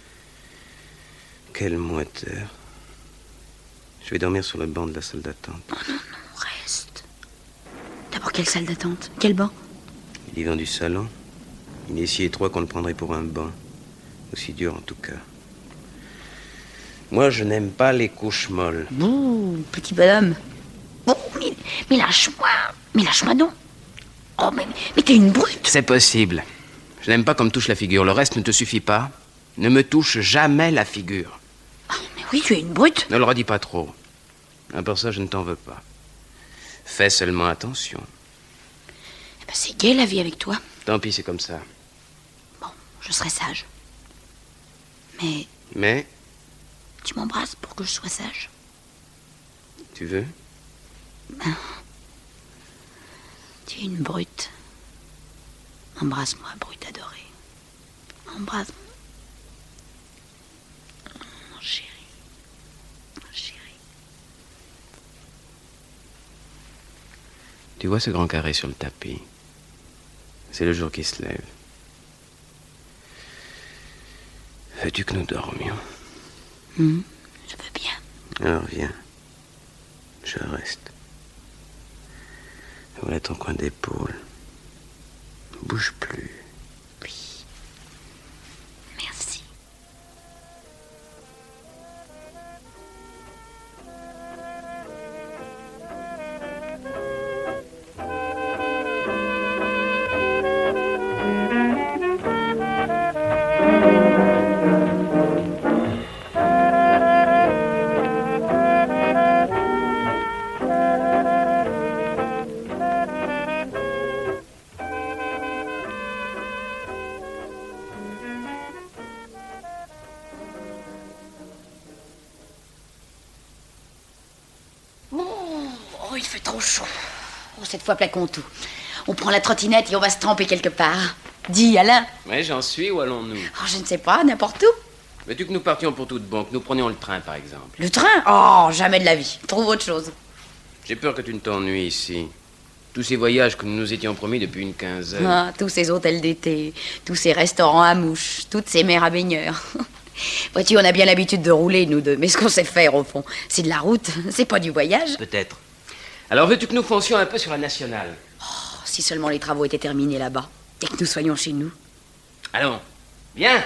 Quel moiteur. Je vais dormir sur le banc de la salle d'attente. Oh non, non, reste. D'abord, quelle salle d'attente? Quel banc? Le divan du salon. Il est si étroit qu'on le prendrait pour un banc. Aussi dur, en tout cas. Moi, je n'aime pas les couches molles. Bouh, petit bonhomme. Bouh, mais lâche-moi. Mais lâche-moi donc. Oh, mais t'es une brute. C'est possible. Je n'aime pas qu'on me touche la figure. Le reste ne te suffit pas. Ne me touche jamais la figure. Oh, mais oui, tu es une brute. Ne le redis pas trop. À part ça, je ne t'en veux pas. Fais seulement attention. Eh ben, c'est gai, la vie avec toi. Tant pis, c'est comme ça. Bon, je serai sage. Mais Mais, tu m'embrasses pour que je sois sage. tu veux? Tu es une brute. Embrasse-moi, brute adorée. Embrasse-moi. Oh, chérie. Oh, chérie. Tu vois ce grand carré sur le tapis? C'est le jour qui se lève. Veux-tu que nous dormions? Je veux bien. Alors viens. Je reste. Voilà ton coin d'épaule. Bouge plus. Oui. Merci. Oh, il fait trop chaud. Oh, cette fois, plaquons tout. On prend la trottinette et on va se tremper quelque part. Dis, Alain. Mais j'en suis, où allons-nous? Oh, je ne sais pas, n'importe où. Veux-tu que nous partions pour toute bon, que nous prenions le train, par exemple? Le train? Oh, jamais de la vie. Trouve autre chose. J'ai peur que tu ne t'ennuies ici. Tous ces voyages que nous nous étions promis depuis une quinzaine. Ah, tous ces hôtels d'été, tous ces restaurants à mouches, toutes ces mers à baigneurs. Vois-tu, on a bien l'habitude de rouler, nous deux. Mais ce qu'on sait faire, au fond, c'est de la route. C'est pas du voyage. Peut-être. Alors veux-tu que nous foncions un peu sur la nationale? Oh, si seulement les travaux étaient terminés là-bas. Dès que nous soyons chez nous. Allons, viens.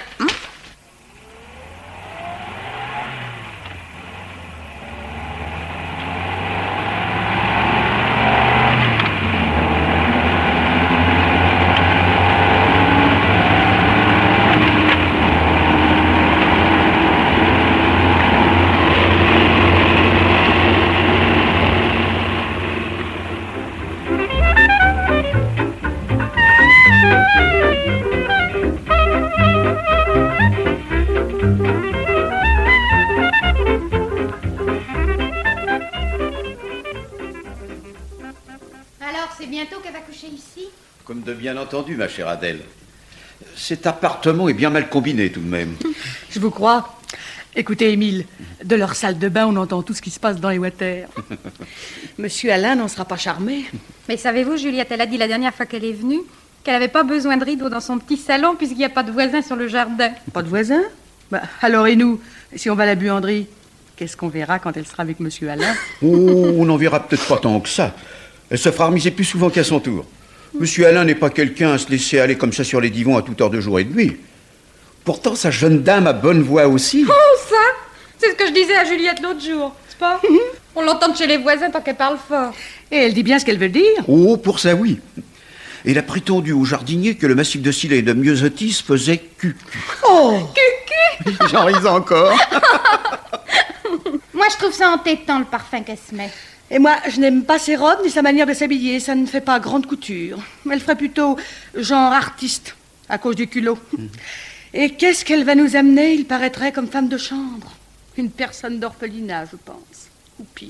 Alors, c'est bientôt qu'elle va coucher ici? Comme de bien entendu, ma chère Adèle. Cet appartement est bien mal combiné tout de même. Je vous crois. Écoutez, Émile, de leur salle de bain, on entend tout ce qui se passe dans les water. Monsieur Alain n'en sera pas charmé. Mais savez-vous, Juliette, elle a dit la dernière fois qu'elle est venue qu'elle n'avait pas besoin de rideaux dans son petit salon puisqu'il n'y a pas de voisins sur le jardin. Pas de voisins? Bah, alors et nous, si on va à la buanderie, qu'est-ce qu'on verra quand elle sera avec Monsieur Alain? Oh, on n'en verra peut-être pas tant que ça. Elle se fera remiser plus souvent qu'à son tour. Monsieur Alain n'est pas quelqu'un à se laisser aller comme ça sur les divans à toute heure de jour et de nuit. Pourtant, sa jeune dame a bonne voix aussi. Oh, ça! C'est ce que je disais à Juliette l'autre jour, c'est pas? On l'entend de chez les voisins tant qu'elle parle fort. Et elle dit bien ce qu'elle veut dire. Oh, pour ça, oui. Et il a prétendu au jardinier que le massif de Sillet et de Myosotis faisait cucu. Oh! Cucu! J'en ris encore. Moi, je trouve ça entêtant, le parfum qu'elle se met. Et moi, je n'aime pas ses robes ni sa manière de s'habiller. Ça ne fait pas grande couture. Elle ferait plutôt genre artiste, à cause du culot. Et qu'est-ce qu'elle va nous amener? Il paraîtrait comme femme de chambre. Une personne d'orphelinat, je pense. Ou pire.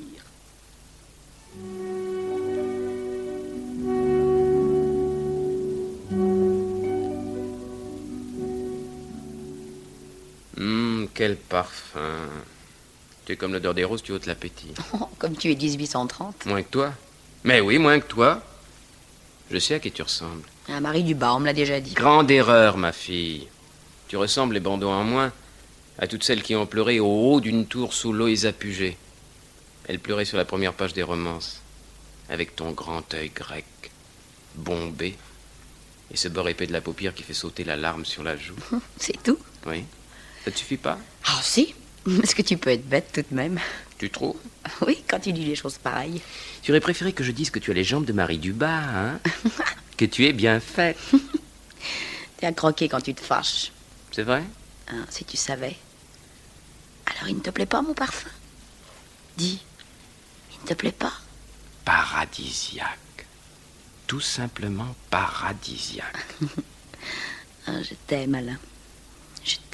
Quel parfum. Tu es comme l'odeur des roses, tu ôtes l'appétit. Oh, comme tu es 1830. Moins que toi. Mais oui, moins que toi. Je sais à qui tu ressembles. À Marie Dubas, on me l'a déjà dit. Grande erreur, ma fille. Tu ressembles, les bandeaux en moins, à toutes celles qui ont pleuré au haut d'une tour sous Loïsa Apugée. Elle pleurait sur la première page des romances, avec ton grand œil grec, bombé, et ce bord épais de la paupière qui fait sauter la larme sur la joue. C'est tout? Oui. Ça te suffit pas? Ah, si. Est-ce que tu peux être bête tout de même? Tu trouves? Oui, quand tu dis des choses pareilles. Tu aurais préféré que je dise que tu as les jambes de Marie Dubas, hein? Que tu es bien faite. T'es à croquer quand tu te fâches. C'est vrai? Hein, si tu savais. Alors, il ne te plaît pas, mon parfum? Dis, il ne te plaît pas? Paradisiaque. Tout simplement paradisiaque. Ah, je t'aime, Alain. Je t'aime.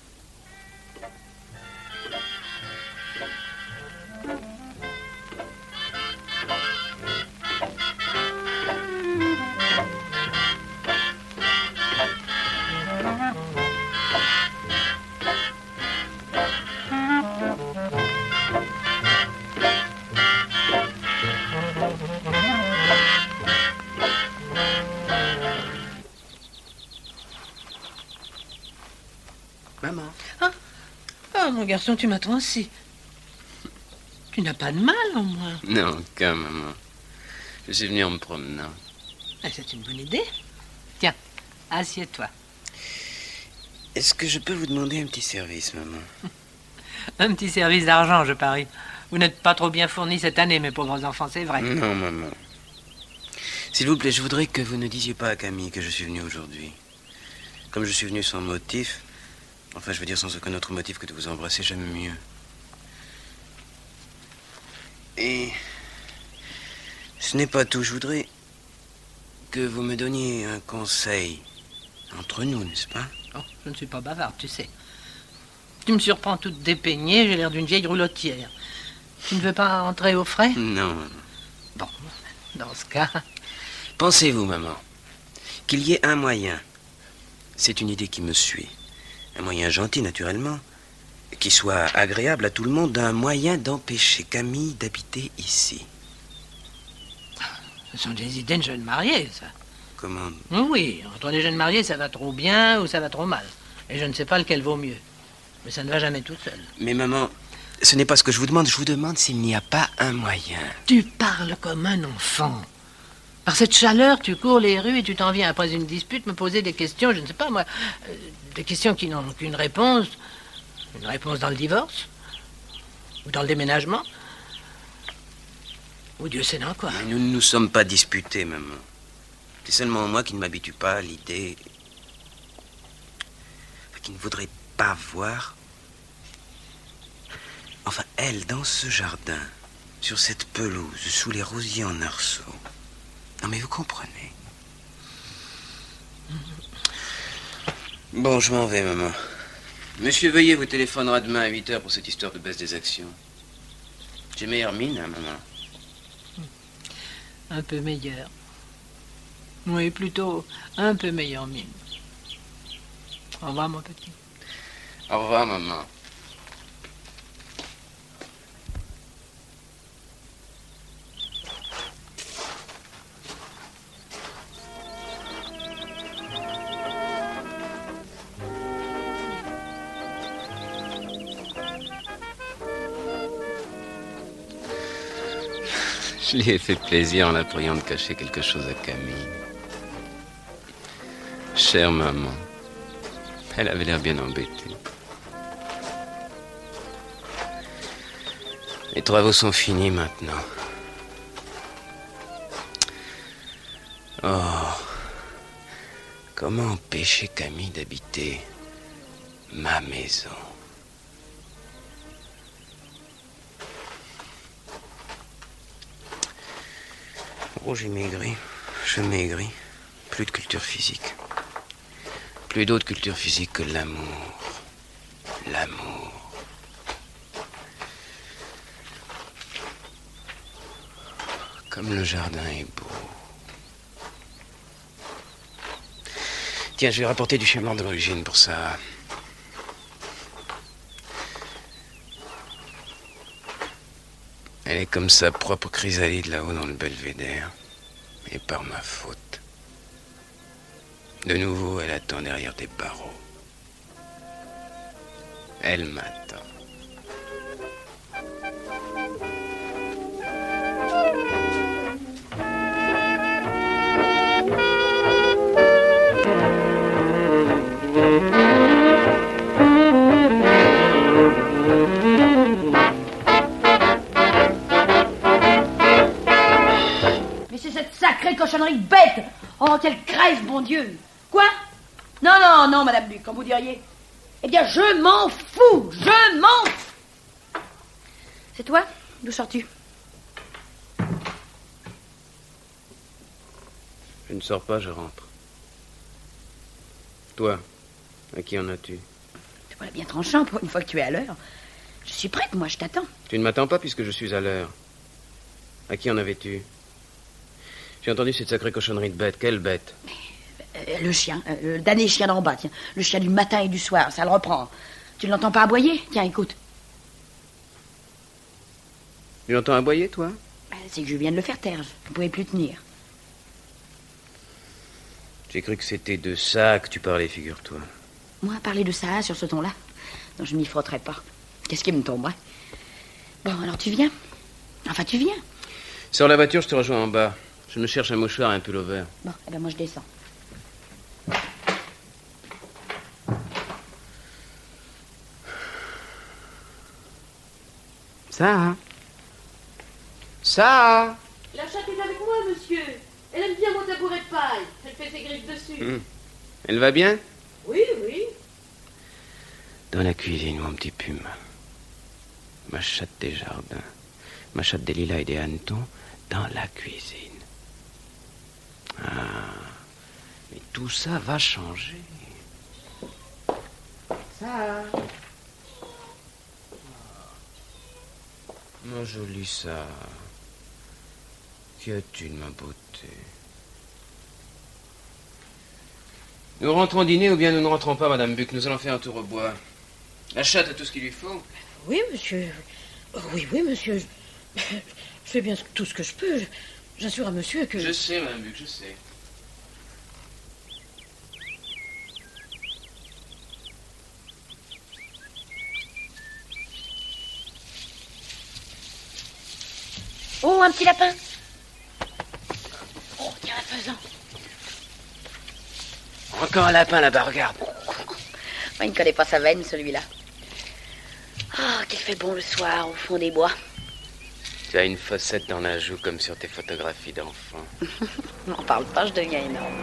Maman. Ah, mon garçon, tu m'attends aussi. Tu n'as pas de mal, au moins. Non, aucun, maman. Je suis venu en me promenant. Ah, c'est une bonne idée. Tiens, assieds-toi. Est-ce que je peux vous demander un petit service, maman? Un petit service d'argent, je parie. Vous n'êtes pas trop bien fournis cette année, mes pauvres enfants, c'est vrai. Non, maman. S'il vous plaît, je voudrais que vous ne disiez pas à Camille que je suis venu aujourd'hui. Comme je suis venu sans motif, enfin, je veux dire sans aucun autre motif que de vous embrasser, j'aime mieux. Et ce n'est pas tout. Je voudrais que vous me donniez un conseil entre nous, n'est-ce pas? Oh, je ne suis pas bavarde, tu sais. Tu me surprends toute dépeignée, j'ai l'air d'une vieille roulotière. Tu ne veux pas entrer au frais? Non, maman. Bon, dans ce cas... Pensez-vous, maman, qu'il y ait un moyen, c'est une idée qui me suit, un moyen gentil, naturellement, qui soit agréable à tout le monde, un moyen d'empêcher Camille d'habiter ici. Ce sont des idées de jeunes mariés, ça. Comment? Oui, entre les jeunes mariés, ça va trop bien ou ça va trop mal. Et je ne sais pas lequel vaut mieux. Mais ça ne va jamais tout seul. Mais maman, ce n'est pas ce que je vous demande s'il n'y a pas un moyen. Tu parles comme un enfant. Par cette chaleur, tu cours les rues et tu t'en viens après une dispute me poser des questions, je ne sais pas moi, des questions qui n'ont qu'une réponse. Une réponse dans le divorce? Ou dans le déménagement? Ou Dieu sait dans quoi. Mais nous ne nous sommes pas disputés, maman. C'est seulement moi qui ne m'habitue pas à l'idée... qui ne voudrait pas voir... Enfin, elle, dans ce jardin, sur cette pelouse, sous les rosiers en arceaux. Non, mais vous comprenez. Bon, je m'en vais, maman. Monsieur Veuillet vous téléphonera demain à 8h pour cette histoire de baisse des actions. J'ai meilleure mine, hein, maman. un peu meilleure. Oui, plutôt un peu meilleure mine. Au revoir, mon petit. Au revoir, maman. Je lui ai fait plaisir en la priant de cacher quelque chose à Camille. Chère maman, elle avait l'air bien embêtée. Les travaux sont finis maintenant. Oh, comment empêcher Camille d'habiter ma maison? Oh, j'ai maigri, je maigris. Plus de culture physique. Plus d'autre culture physique que l'amour. L'amour. Comme le jardin est beau. Tiens, je vais rapporter du chien blanc de l'origine pour ça. Elle est comme sa propre chrysalide là-haut dans le belvédère. Et par ma faute. De nouveau, elle attend derrière des barreaux. Elle m'attend. Sacrée cochonnerie de bête! Oh, quelle crève, bon Dieu! Quoi? Non, non, non, Madame Buc, quand vous diriez. Eh bien, je m'en fous! Je m'en fous! C'est toi? D'où sors-tu? Je ne sors pas, je rentre. Toi, à qui en as-tu? Tu voilà bien tranchant pour une fois que tu es à l'heure. Je suis prête, moi, je t'attends. Tu ne m'attends pas puisque je suis à l'heure. À qui en avais-tu? J'ai entendu cette sacrée cochonnerie de bête. Quelle bête? Le chien, le damné chien d'en bas, tiens. Le chien du matin et du soir, ça le reprend. Tu ne l'entends pas aboyer? Tiens, écoute. Tu l'entends aboyer, toi? C'est que je viens de le faire taire. Je ne pouvais plus tenir. J'ai cru que c'était de ça que tu parlais, figure-toi. Moi, parler de ça sur ce ton-là? Non, je m'y frotterai pas. Qu'est-ce qui me tomberait? Bon, alors tu viens? Enfin, tu viens. Sors la voiture, je te rejoins en bas. Je me cherche un mouchoir et un pull vert. Bon, eh ben moi je descends. Ça? Ça? La chatte est avec moi, monsieur. Elle aime bien mon tabouret de paille. Elle fait ses griffes dessus. Elle va bien? Oui, oui. Dans la cuisine, mon petit Pume. Ma chatte des jardins. Ma chatte des lilas et des hannetons dans la cuisine. Ah, mais tout ça va changer. Ça. Ma jolie ça. Qu'y a-tu de ma beauté? Nous rentrons dîner ou bien nous ne rentrons pas, Madame Buc. Nous allons faire un tour au bois. La chatte a tout ce qu'il lui faut. Oui, monsieur. Oui, oui, monsieur. Je fais bien tout ce que je peux. J'assure à monsieur que... Je sais, Madame Buc, je sais. Oh, un petit lapin. Oh, tiens, un faisan. Encore un lapin là-bas, regarde. Il ne connaît pas sa veine, celui-là. Ah, qu'il fait bon le soir, au fond des bois. Tu as une fossette dans la joue comme sur tes photographies d'enfants. N'en parle pas, je deviens énorme.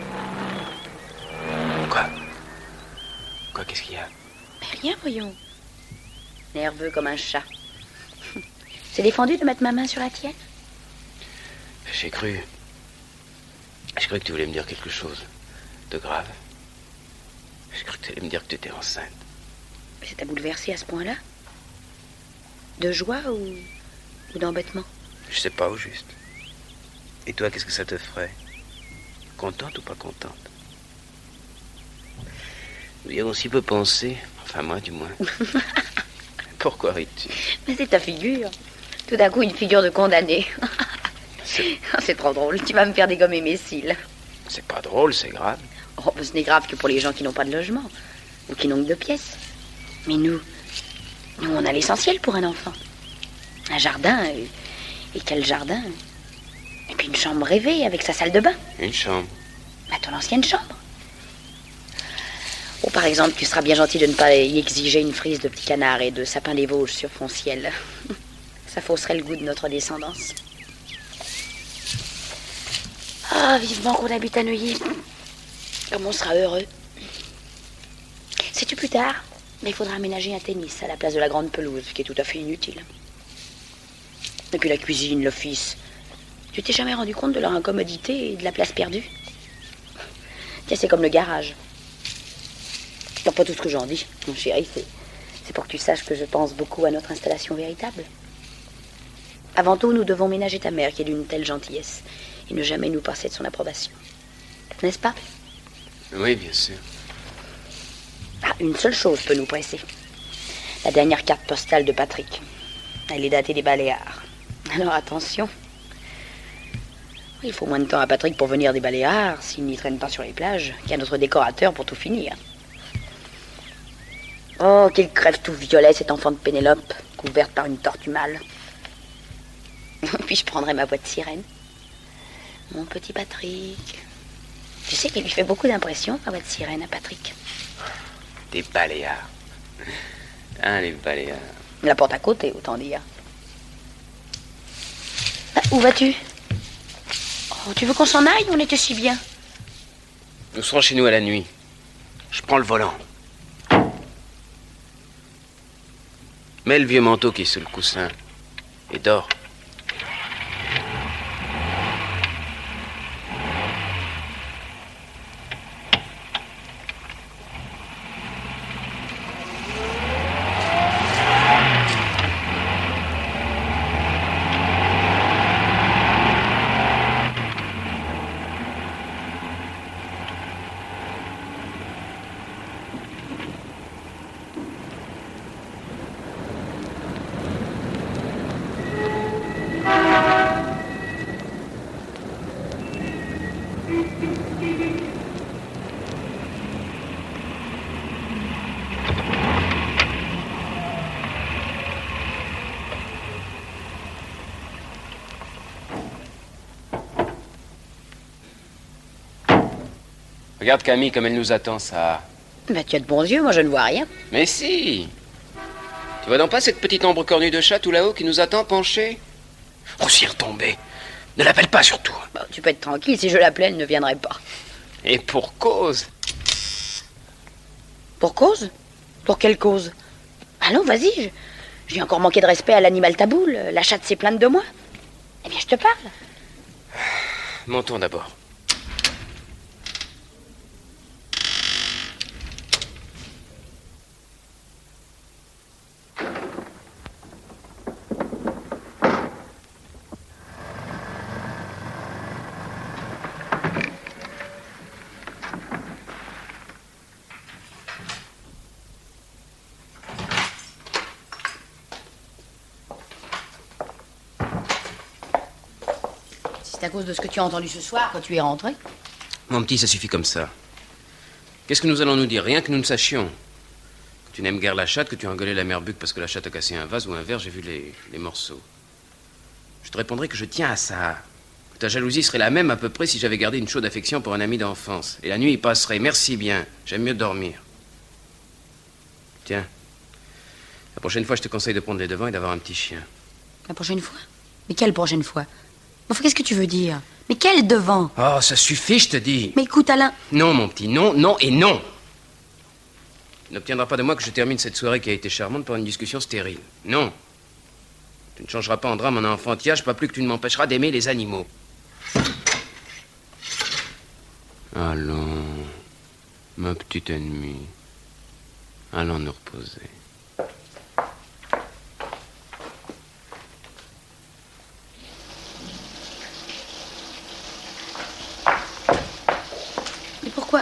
Quoi? Quoi, qu'est-ce qu'il y a? Mais rien, voyons. Nerveux comme un chat. C'est défendu de mettre ma main sur la tienne? J'ai cru que tu voulais me dire quelque chose de grave. J'ai cru que tu allais me dire que tu étais enceinte. Mais ça t'a bouleversé à ce point-là? De joie ou d'embêtement? Je sais pas au juste. Et toi, qu'est-ce que ça te ferait? Contente ou pas contente? Nous y avons si peu pensé. Enfin, moi, du moins. Pourquoi ris-tu? Mais c'est ta figure. Tout d'un coup, une figure de condamné. C'est trop drôle. Tu vas me faire dégommer mes cils. C'est pas drôle, c'est grave. Oh, ce n'est grave que pour les gens qui n'ont pas de logement. Ou qui n'ont que 2 pièces. Mais nous, on a l'essentiel pour un enfant. Un jardin. Et quel jardin? Et puis une chambre rêvée avec sa salle de bain. Une chambre? Bah, ton ancienne chambre. Ou par exemple, tu seras bien gentil de ne pas y exiger une frise de petits canards et de sapins des Vosges sur fond ciel. Ça fausserait le goût de notre descendance. Ah, vivement qu'on habite à Neuilly. Comme on sera heureux. Sais-tu plus tard, mais il faudra aménager un tennis à la place de la grande pelouse, qui est tout à fait inutile. Et puis la cuisine, l'office. Tu t'es jamais rendu compte de leur incommodité et de la place perdue? Tiens, c'est comme le garage. Non, pas tout ce que j'en dis, mon chéri, c'est pour que tu saches que je pense beaucoup à notre installation véritable. Avant tout, nous devons ménager ta mère, qui est d'une telle gentillesse, et ne jamais nous passer de son approbation. N'est-ce pas? Oui, bien sûr. Ah, une seule chose peut nous presser. La dernière carte postale de Patrick. Elle est datée des Baléares. Alors attention. Il faut moins de temps à Patrick pour venir des Baléares, s'il n'y traîne pas sur les plages, qu'à notre décorateur pour tout finir. Oh, qu'il crève tout violet, cet enfant de Pénélope, couverte par une tortue mâle. Puis je prendrai ma voix de sirène. Mon petit Patrick. Tu sais qu'il lui fait beaucoup d'impression, ma voix de sirène à Patrick. Des Baléares. Ah, les Baléares. La porte à côté, autant dire. Ah, où vas-tu? Oh, tu veux qu'on s'en aille? On était si bien. Nous serons chez nous à la nuit. Je prends le volant. Mets le vieux manteau qui est sous le coussin et dors. Regarde Camille comme elle nous attend, ça. Bah, tu as de bons yeux, moi je ne vois rien. Mais si. Tu vois donc pas cette petite ombre cornue de chat tout là-haut qui nous attend penchée? Oh, s'y retomber. Ne l'appelle pas surtout. Bah, tu peux être tranquille, si je l'appelais, elle ne viendrait pas. Et pour cause. Pour cause? Pour quelle cause? Allons, vas-y, j'ai encore manqué de respect à l'animal taboule. La chatte s'est plainte de moi. Eh bien, je te parle. Montons d'abord. C'est à cause de ce que tu as entendu ce soir quand tu es rentré? Mon petit, ça suffit comme ça. Qu'est-ce que nous allons nous dire? Rien que nous ne sachions. Que tu n'aimes guère la chatte, que tu as engueulé la mère Buck parce que la chatte a cassé un vase ou un verre, j'ai vu les morceaux. Je te répondrai que je tiens à ça. Que ta jalousie serait la même à peu près si j'avais gardé une chaude affection pour un ami d'enfance. Et la nuit y passerait. Merci bien. J'aime mieux dormir. Tiens. La prochaine fois, je te conseille de prendre les devants et d'avoir un petit chien. La prochaine fois? Mais quelle prochaine fois? Enfin, qu'est-ce que tu veux dire? Mais quel devant? Oh, ça suffit, je te dis. Mais écoute, Alain... Non, mon petit, non, non et non. Tu n'obtiendras pas de moi que je termine cette soirée qui a été charmante par une discussion stérile. Non. Tu ne changeras pas en drame en enfantillage, pas plus que tu ne m'empêcheras d'aimer les animaux. Allons, ma petite ennemie. Allons nous reposer. Pourquoi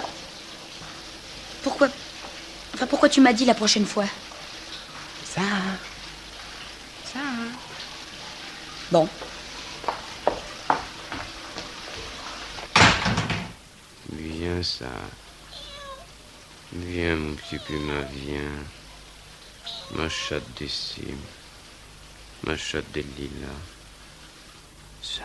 tu m'as dit la prochaine fois? Ça. Bon. Viens, ça. Viens, mon petit Puma, viens. Ma chatte des cimes. Ma chatte des lilas. Ça.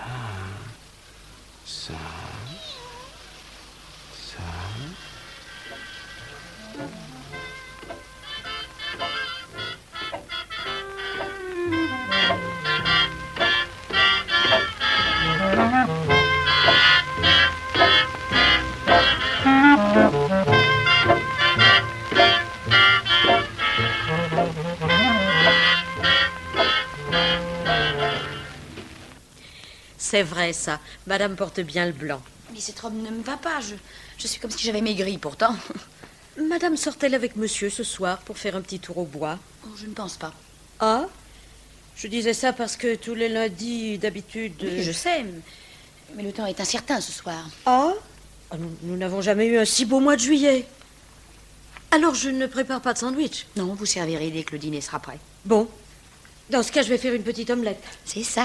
C'est vrai, ça. Madame porte bien le blanc. Mais cette robe ne me va pas. Je suis comme si j'avais maigri, pourtant. Madame sort-elle avec monsieur ce soir pour faire un petit tour au bois? Oh, je ne pense pas. Ah? Je disais ça parce que tous les lundis, d'habitude... Oui, je sais. Mais le temps est incertain ce soir. Ah? Nous n'avons jamais eu un si beau mois de juillet. Alors je ne prépare pas de sandwich? Non, vous servirez dès que le dîner sera prêt. Bon. Dans ce cas, je vais faire une petite omelette. C'est ça.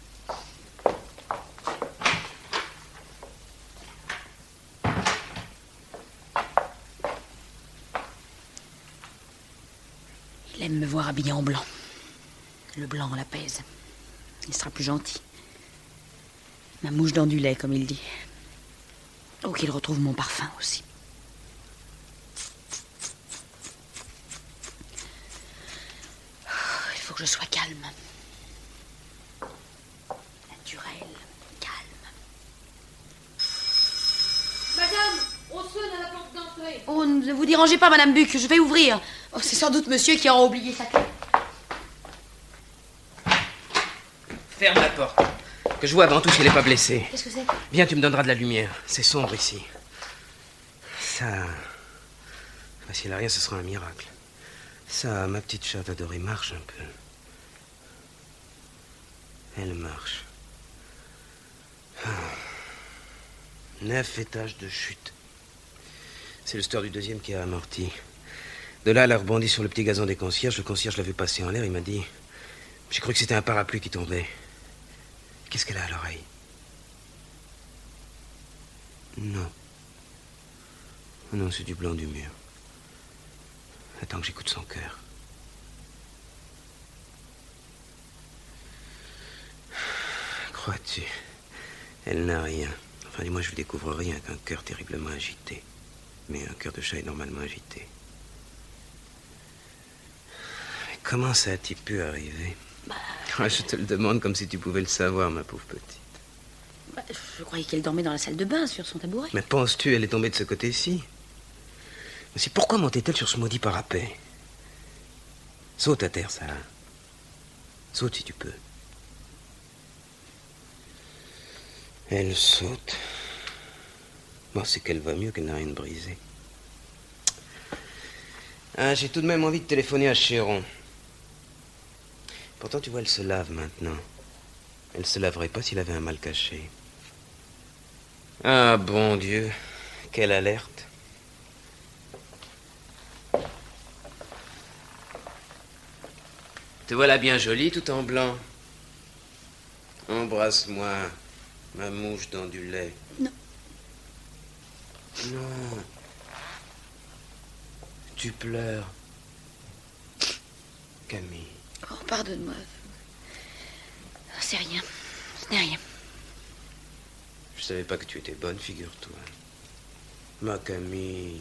Il aime me voir habillée en blanc. Le blanc l'apaise. Il sera plus gentil. Ma mouche dans du lait, comme il dit. Oh, qu'il retrouve mon parfum aussi. Il faut que je sois calme. Naturelle, calme. Madame, on sonne à la porte d'entrée. Oh, ne vous dérangez pas, Madame Buck, je vais ouvrir. Oh, c'est sans doute monsieur qui aura oublié sa clé. Ferme la porte. Que je vois avant tout si elle n'est pas blessée. Qu'est-ce que c'est? Viens, tu me donneras de la lumière. C'est sombre ici. Ça... si elle a rien, ce sera un miracle. Ça, ma petite chatte adorée, marche un peu. Elle marche. 9 étages de chute. C'est le store du deuxième qui a amorti. De là, elle a rebondi sur le petit gazon des concierges. Le concierge l'a vu passer en l'air. Il m'a dit... J'ai cru que c'était un parapluie qui tombait. Qu'est-ce qu'elle a à l'oreille? Non. Non, c'est du blanc du mur. Attends que j'écoute son cœur. Crois-tu? Elle n'a rien. Enfin, dis-moi, je ne découvre rien qu'un cœur terriblement agité. Mais un cœur de chat est normalement agité. Mais comment ça a-t-il pu arriver? Je te le demande comme si tu pouvais le savoir, ma pauvre petite. Je croyais qu'elle dormait dans la salle de bain, sur son tabouret. Mais penses-tu, elle est tombée de ce côté-ci? Mais c'est pourquoi montait-elle sur ce maudit parapet? Saute à terre, ça. Saute si tu peux. Elle saute. Bon, c'est qu'elle va mieux, qu'elle n'a rien de brisé. Ah, j'ai tout de même envie de téléphoner à Chéron. Pourtant, tu vois, elle se lave maintenant. Elle se laverait pas s'il avait un mal caché. Ah, bon Dieu, quelle alerte. Te voilà bien jolie, tout en blanc. Embrasse-moi, ma mouche dans du lait. Non. Non. Tu pleures. Camille. Oh, pardonne-moi. C'est rien. Ce n'est rien. Je savais pas que tu étais bonne, figure-toi. Ma Camille.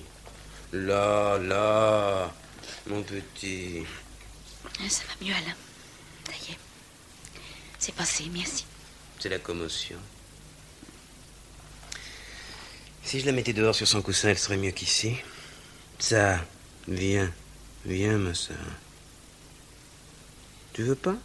Là, mon petit. Ça va mieux, Alain. Ça y est. C'est passé, merci. C'est la commotion. Si je la mettais dehors sur son coussin, elle serait mieux qu'ici. Ça, viens, ma soeur. Tu veux pas?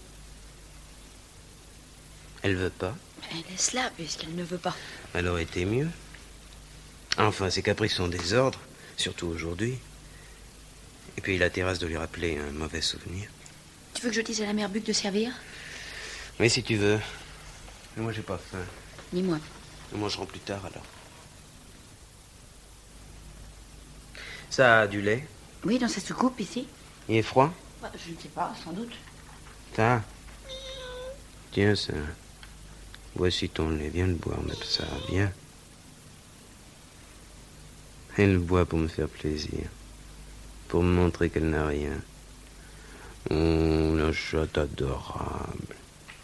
Elle veut pas? Laisse-la, puisqu'elle ne veut pas. Elle aurait été mieux. Enfin, ses caprices sont des ordres, surtout aujourd'hui. Et puis, la terrasse de lui rappeler un mauvais souvenir. Tu veux que je dise à la mère Buck de servir? Oui, si tu veux. Mais moi, j'ai pas faim. Ni moi. Nous mangerons plus tard, alors. Ça a du lait? Oui, dans sa soucoupe, ici. Il est froid? Je ne sais pas, sans doute. Ça. Tiens, ça. Voici ton lait. Viens le boire, mais ça, viens. Elle le boit pour me faire plaisir. Pour me montrer qu'elle n'a rien. Oh, la chatte adorable.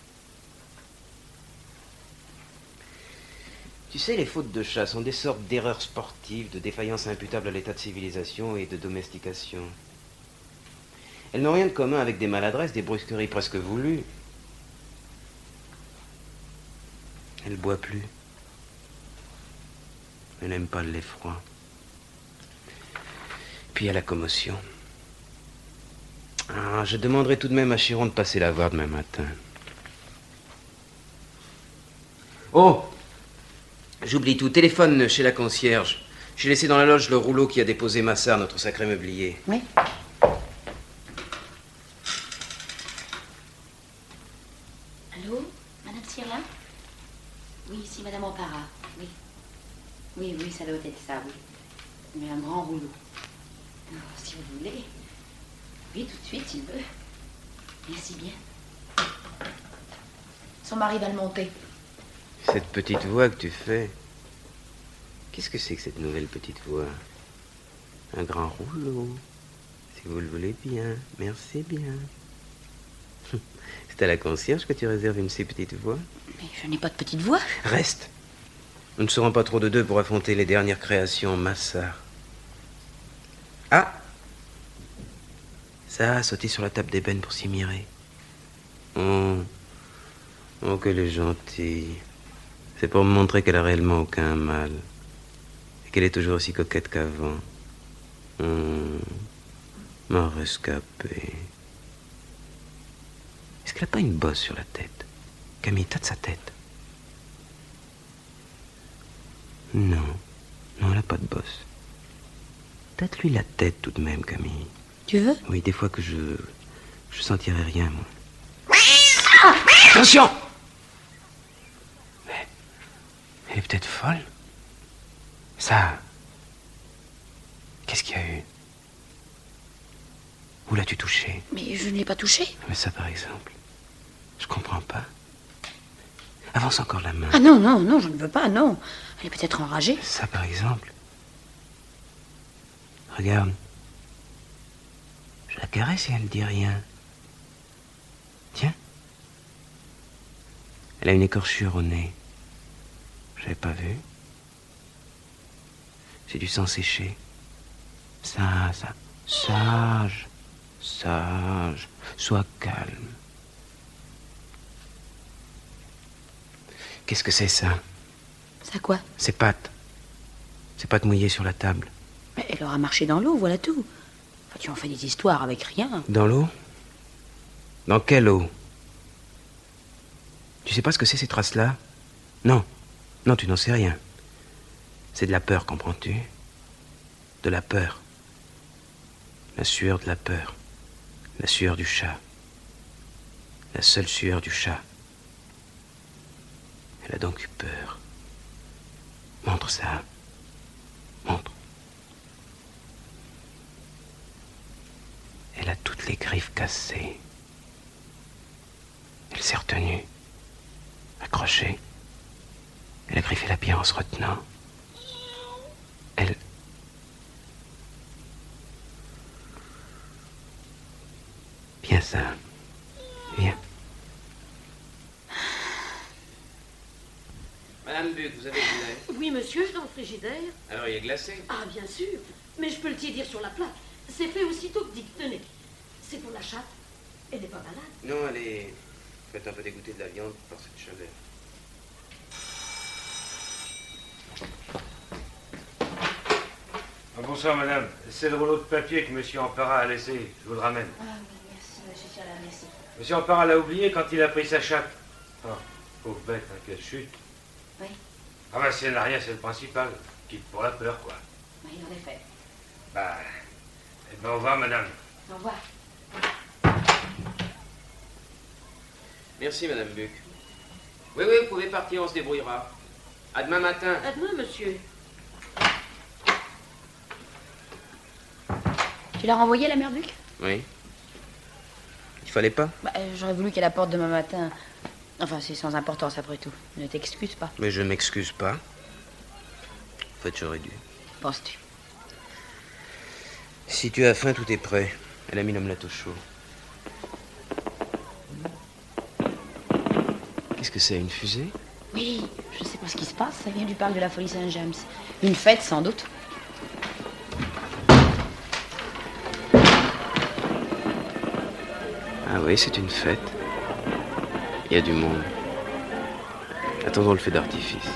Tu sais, les fautes de chat sont des sortes d'erreurs sportives, de défaillances imputables à l'état de civilisation et de domestication. Elles n'ont rien de commun avec des maladresses, des brusqueries presque voulues. Elle ne boit plus. Elle n'aime pas le lait froid. Puis il y a la commotion. Ah, je demanderai tout de même à Chiron de passer la voir demain matin. Oh! J'oublie tout. Téléphone chez la concierge. J'ai laissé dans la loge le rouleau qui a déposé Massard, notre sacré meublier. Oui. Allô? Madame Sirlin? Oui, ici Madame Ampara. Oui. Oui, ça doit être ça, oui. Mais un grand rouleau. Oh, si vous voulez. Oui, tout de suite, s'il veut. Merci bien. Son mari va le monter. Cette petite voix que tu fais. Qu'est-ce que c'est que cette nouvelle petite voix? Un grand rouleau. Si vous le voulez bien. Merci bien. C'est à la concierge que tu réserves une si petite voix? Mais je n'ai pas de petite voix. Reste. Nous ne serons pas trop de deux pour affronter les dernières créations Massard. Ah! Ça a sauté sur la table d'ébène pour s'y mirer. Oh, qu'elle est gentille. C'est pour me montrer qu'elle a réellement aucun mal. Et qu'elle est toujours aussi coquette qu'avant. Ma rescapée. Est-ce qu'elle n'a pas une bosse sur la tête? Camille, tâte sa tête. Non, elle n'a pas de bosse. Tâte-lui la tête tout de même, Camille. Tu veux? Oui, des fois que je sentirais rien, moi. Attention! Mais elle est peut-être folle. Ça. Qu'est-ce qu'il y a eu? Où l'as-tu touché? Mais je ne l'ai pas touché. Mais ça, par exemple. Je comprends pas. Avance encore la main. Ah non, je ne veux pas, non. Elle est peut-être enragée. Ça, par exemple. Regarde. Je la caresse et elle ne dit rien. Tiens. Elle a une écorchure au nez. J'avais pas vu. C'est du sang séché. Ça. Sage. Sois calme. Qu'est-ce que c'est, ça? Ça quoi? Ses pattes. Ses pattes mouillées sur la table. Mais elle aura marché dans l'eau, voilà tout. Enfin, tu en fais des histoires avec rien. Dans l'eau? Dans quelle eau? Tu sais pas ce que c'est, ces traces-là? Non, tu n'en sais rien. C'est de la peur, comprends-tu? De la peur. La sueur de la peur. La sueur du chat. La seule sueur du chat. Elle a donc eu peur. Montre ça. Montre. Elle a toutes les griffes cassées. Elle s'est retenue. Accrochée. Elle a griffé la pierre en se retenant. Elle... Viens, ça. Viens. Madame Buck, vous avez du lait? Oui, monsieur, je dans le frigidaire. Alors, il est glacé? Ah, bien sûr. Mais je peux le tiédir sur la plaque. C'est fait aussitôt que dit. Tenez. C'est pour la chatte. Elle n'est pas malade. Non, elle est... Faites un peu dégoûter de la viande par cette chaleur. Bonsoir, madame. C'est le rouleau de papier que monsieur Ampara a laissé. Je vous le ramène. Ah oui, merci, monsieur Sirlin, merci. Monsieur Ampara l'a oublié quand il a pris sa chatte. Oh, pauvre bête, hein, quelle chute. Oui. Ah ben, si elle n'a rien, c'est le principal. Quitte pour la peur, quoi. Oui, en effet. Bah, eh ben, au revoir, madame. Au revoir. Merci, madame Buck. Oui, vous pouvez partir, on se débrouillera. À demain matin. À demain, monsieur. Tu l'as renvoyée, la merduc? Oui. Il fallait pas? J'aurais voulu qu'elle apporte demain matin. Enfin, c'est sans importance après tout. Ne t'excuse pas. Mais je m'excuse pas. En fait, j'aurais dû. Penses-tu? Si tu as faim, tout est prêt. Elle a mis l'omelette au chaud. Qu'est-ce que c'est, une fusée? Oui, je sais pas ce qui se passe. Ça vient du parc de la Folie Saint-James. Une fête, sans doute. Ah oui, c'est une fête. Il y a du monde. Attendons le feu d'artifice.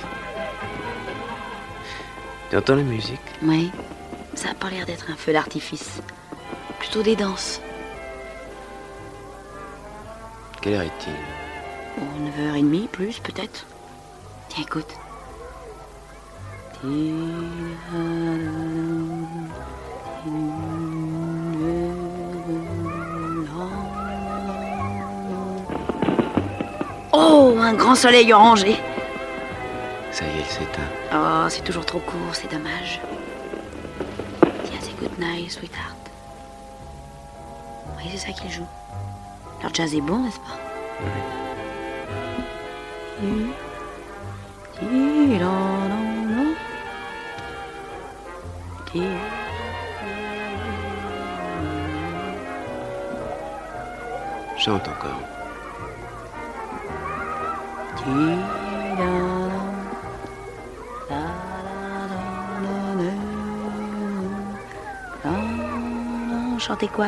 Tu entends la musique? Oui, ça n'a pas l'air d'être un feu d'artifice. Plutôt des danses. Quelle heure est-il? 9h30, plus peut-être. Tiens, écoute. Oh, un grand soleil orangé. Ça y est, il s'éteint. Oh, c'est toujours trop court, c'est dommage. Tiens, c'est Good Night, Sweetheart. Oui, c'est ça qu'il joue. Leur jazz est bon, n'est-ce pas? Chante encore. Chantez quoi?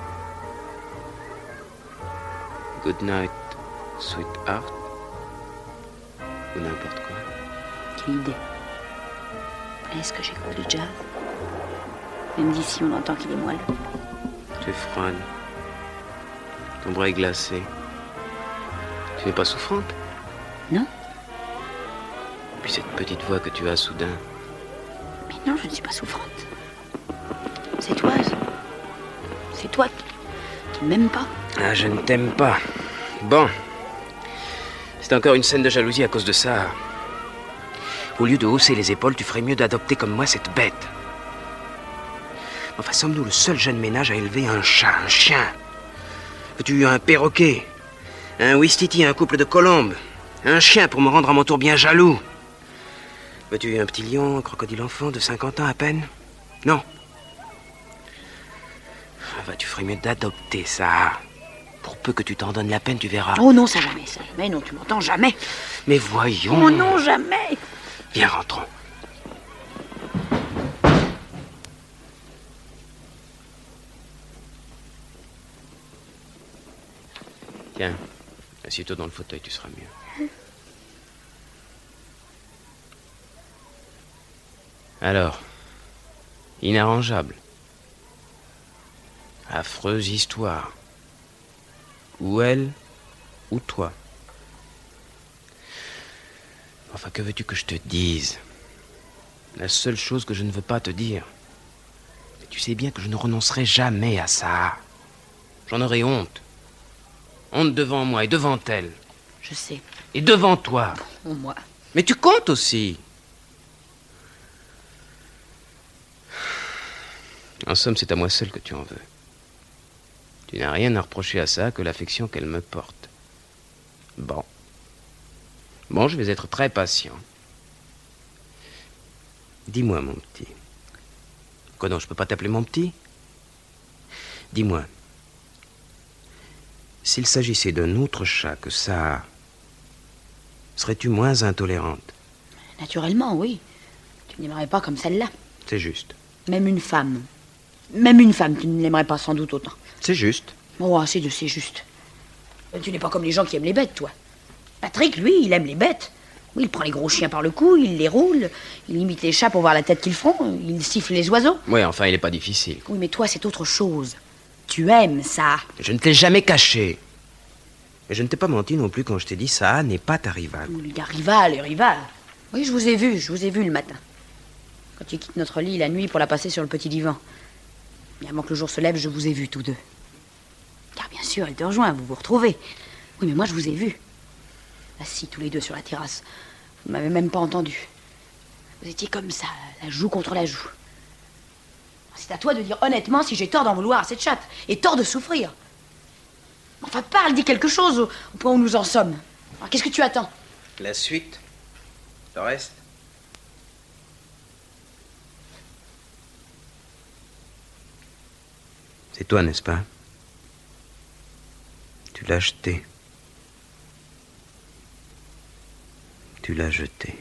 Good night, sweetheart. Ou n'importe quoi. Quelle idée. Est-ce que j'écoute le jazz? Même d'ici, on entend qu'il est moelleux. Tu es froide. Ton bras est glacé. Tu n'es pas souffrante? Non. Et puis cette petite voix que tu as soudain. Mais non, je ne suis pas souffrante. C'est toi. C'est toi qui ne m'aimes pas. Ah, je ne t'aime pas. Bon. C'est encore une scène de jalousie à cause de ça. Au lieu de hausser les épaules, tu ferais mieux d'adopter comme moi cette bête. Enfin, sommes-nous le seul jeune ménage à élever un chat, un chien? Veux-tu un perroquet? Un ouistiti, un couple de colombes? Un chien pour me rendre à mon tour bien jaloux? Veux-tu un petit lion, un crocodile enfant de 50 ans à peine? Non. Enfin, tu ferais mieux d'adopter ça. Pour peu que tu t'en donnes la peine, tu verras. Oh non, ça jamais, non, tu m'entends, jamais. Mais voyons. Oh non, jamais. Viens, rentrons. Tiens, assieds-toi dans le fauteuil, tu seras mieux. Alors, inarrangeable. Affreuse histoire. Ou elle, ou toi. Enfin, que veux-tu que je te dise? La seule chose que je ne veux pas te dire. Mais tu sais bien que je ne renoncerai jamais à ça. J'en aurai honte. Honte devant moi et devant elle. Je sais. Et devant toi. Bon, moi. Mais tu comptes aussi. En somme, c'est à moi seul que tu en veux. Tu n'as rien à reprocher à ça que l'affection qu'elle me porte. Bon. Bon, je vais être très patient. Dis-moi, mon petit. Quoi non, je peux pas t'appeler mon petit? Dis-moi. S'il s'agissait d'un autre chat que ça, serais-tu moins intolérante? Naturellement, oui. Tu n'aimerais pas comme celle-là. C'est juste. Même une femme, tu ne l'aimerais pas sans doute autant. C'est juste. Oh, c'est juste. Tu n'es pas comme les gens qui aiment les bêtes, toi. Patrick, lui, il aime les bêtes. Oui, il prend les gros chiens par le cou, il les roule, il imite les chats pour voir la tête qu'ils font, il siffle les oiseaux. Oui, enfin, il n'est pas difficile. Oui, mais toi, c'est autre chose. Tu aimes ça. Je ne te l'ai jamais caché. Et je ne t'ai pas menti non plus quand je t'ai dit ça n'est pas ta rivale. Il y a rival. Oui, je vous ai vu le matin. Quand tu quittes notre lit la nuit pour la passer sur le petit divan. Mais avant que le jour se lève, je vous ai vus tous deux. Car bien sûr, elle te rejoint, vous vous retrouvez. Oui, mais moi, je vous ai vus. Assis tous les deux sur la terrasse. Vous ne m'avez même pas entendu. Vous étiez comme ça, la joue contre la joue. C'est à toi de dire honnêtement si j'ai tort d'en vouloir à cette chatte et tort de souffrir. Enfin, parle, dis quelque chose au point où nous en sommes. Alors, qu'est-ce que tu attends? La suite. Le reste. C'est toi, n'est-ce pas? Tu l'as acheté. Tu l'as jeté.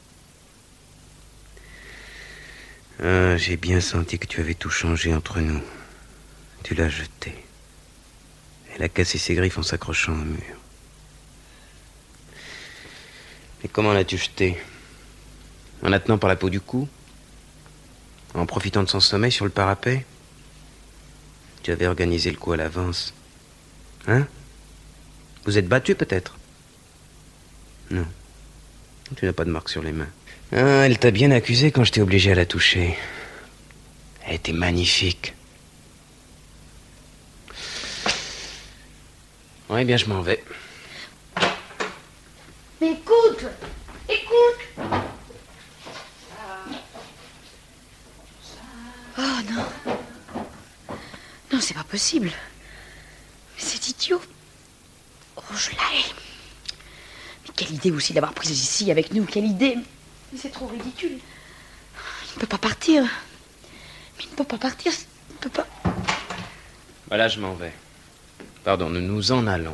Ah, j'ai bien senti que tu avais tout changé entre nous. Tu l'as jeté. Elle a cassé ses griffes en s'accrochant au mur. Et comment l'as-tu jeté? En la tenant par la peau du cou? En profitant de son sommeil sur le parapet? Tu avais organisé le coup à l'avance. Hein? Vous êtes battu peut-être? Non. Tu n'as pas de marque sur les mains. Ah, elle t'a bien accusé quand je t'ai obligé à la toucher. Elle était magnifique. Ouais, bien, je m'en vais. Mais écoute! Oh non. Non, c'est pas possible. Mais c'est idiot. Oh, je la hais. Mais quelle idée aussi d'avoir prise ici avec nous. Quelle idée. Mais c'est trop ridicule. Il ne peut pas partir. Mais il ne peut pas partir. Il ne peut pas. Voilà, je m'en vais. Pardon, nous nous en allons.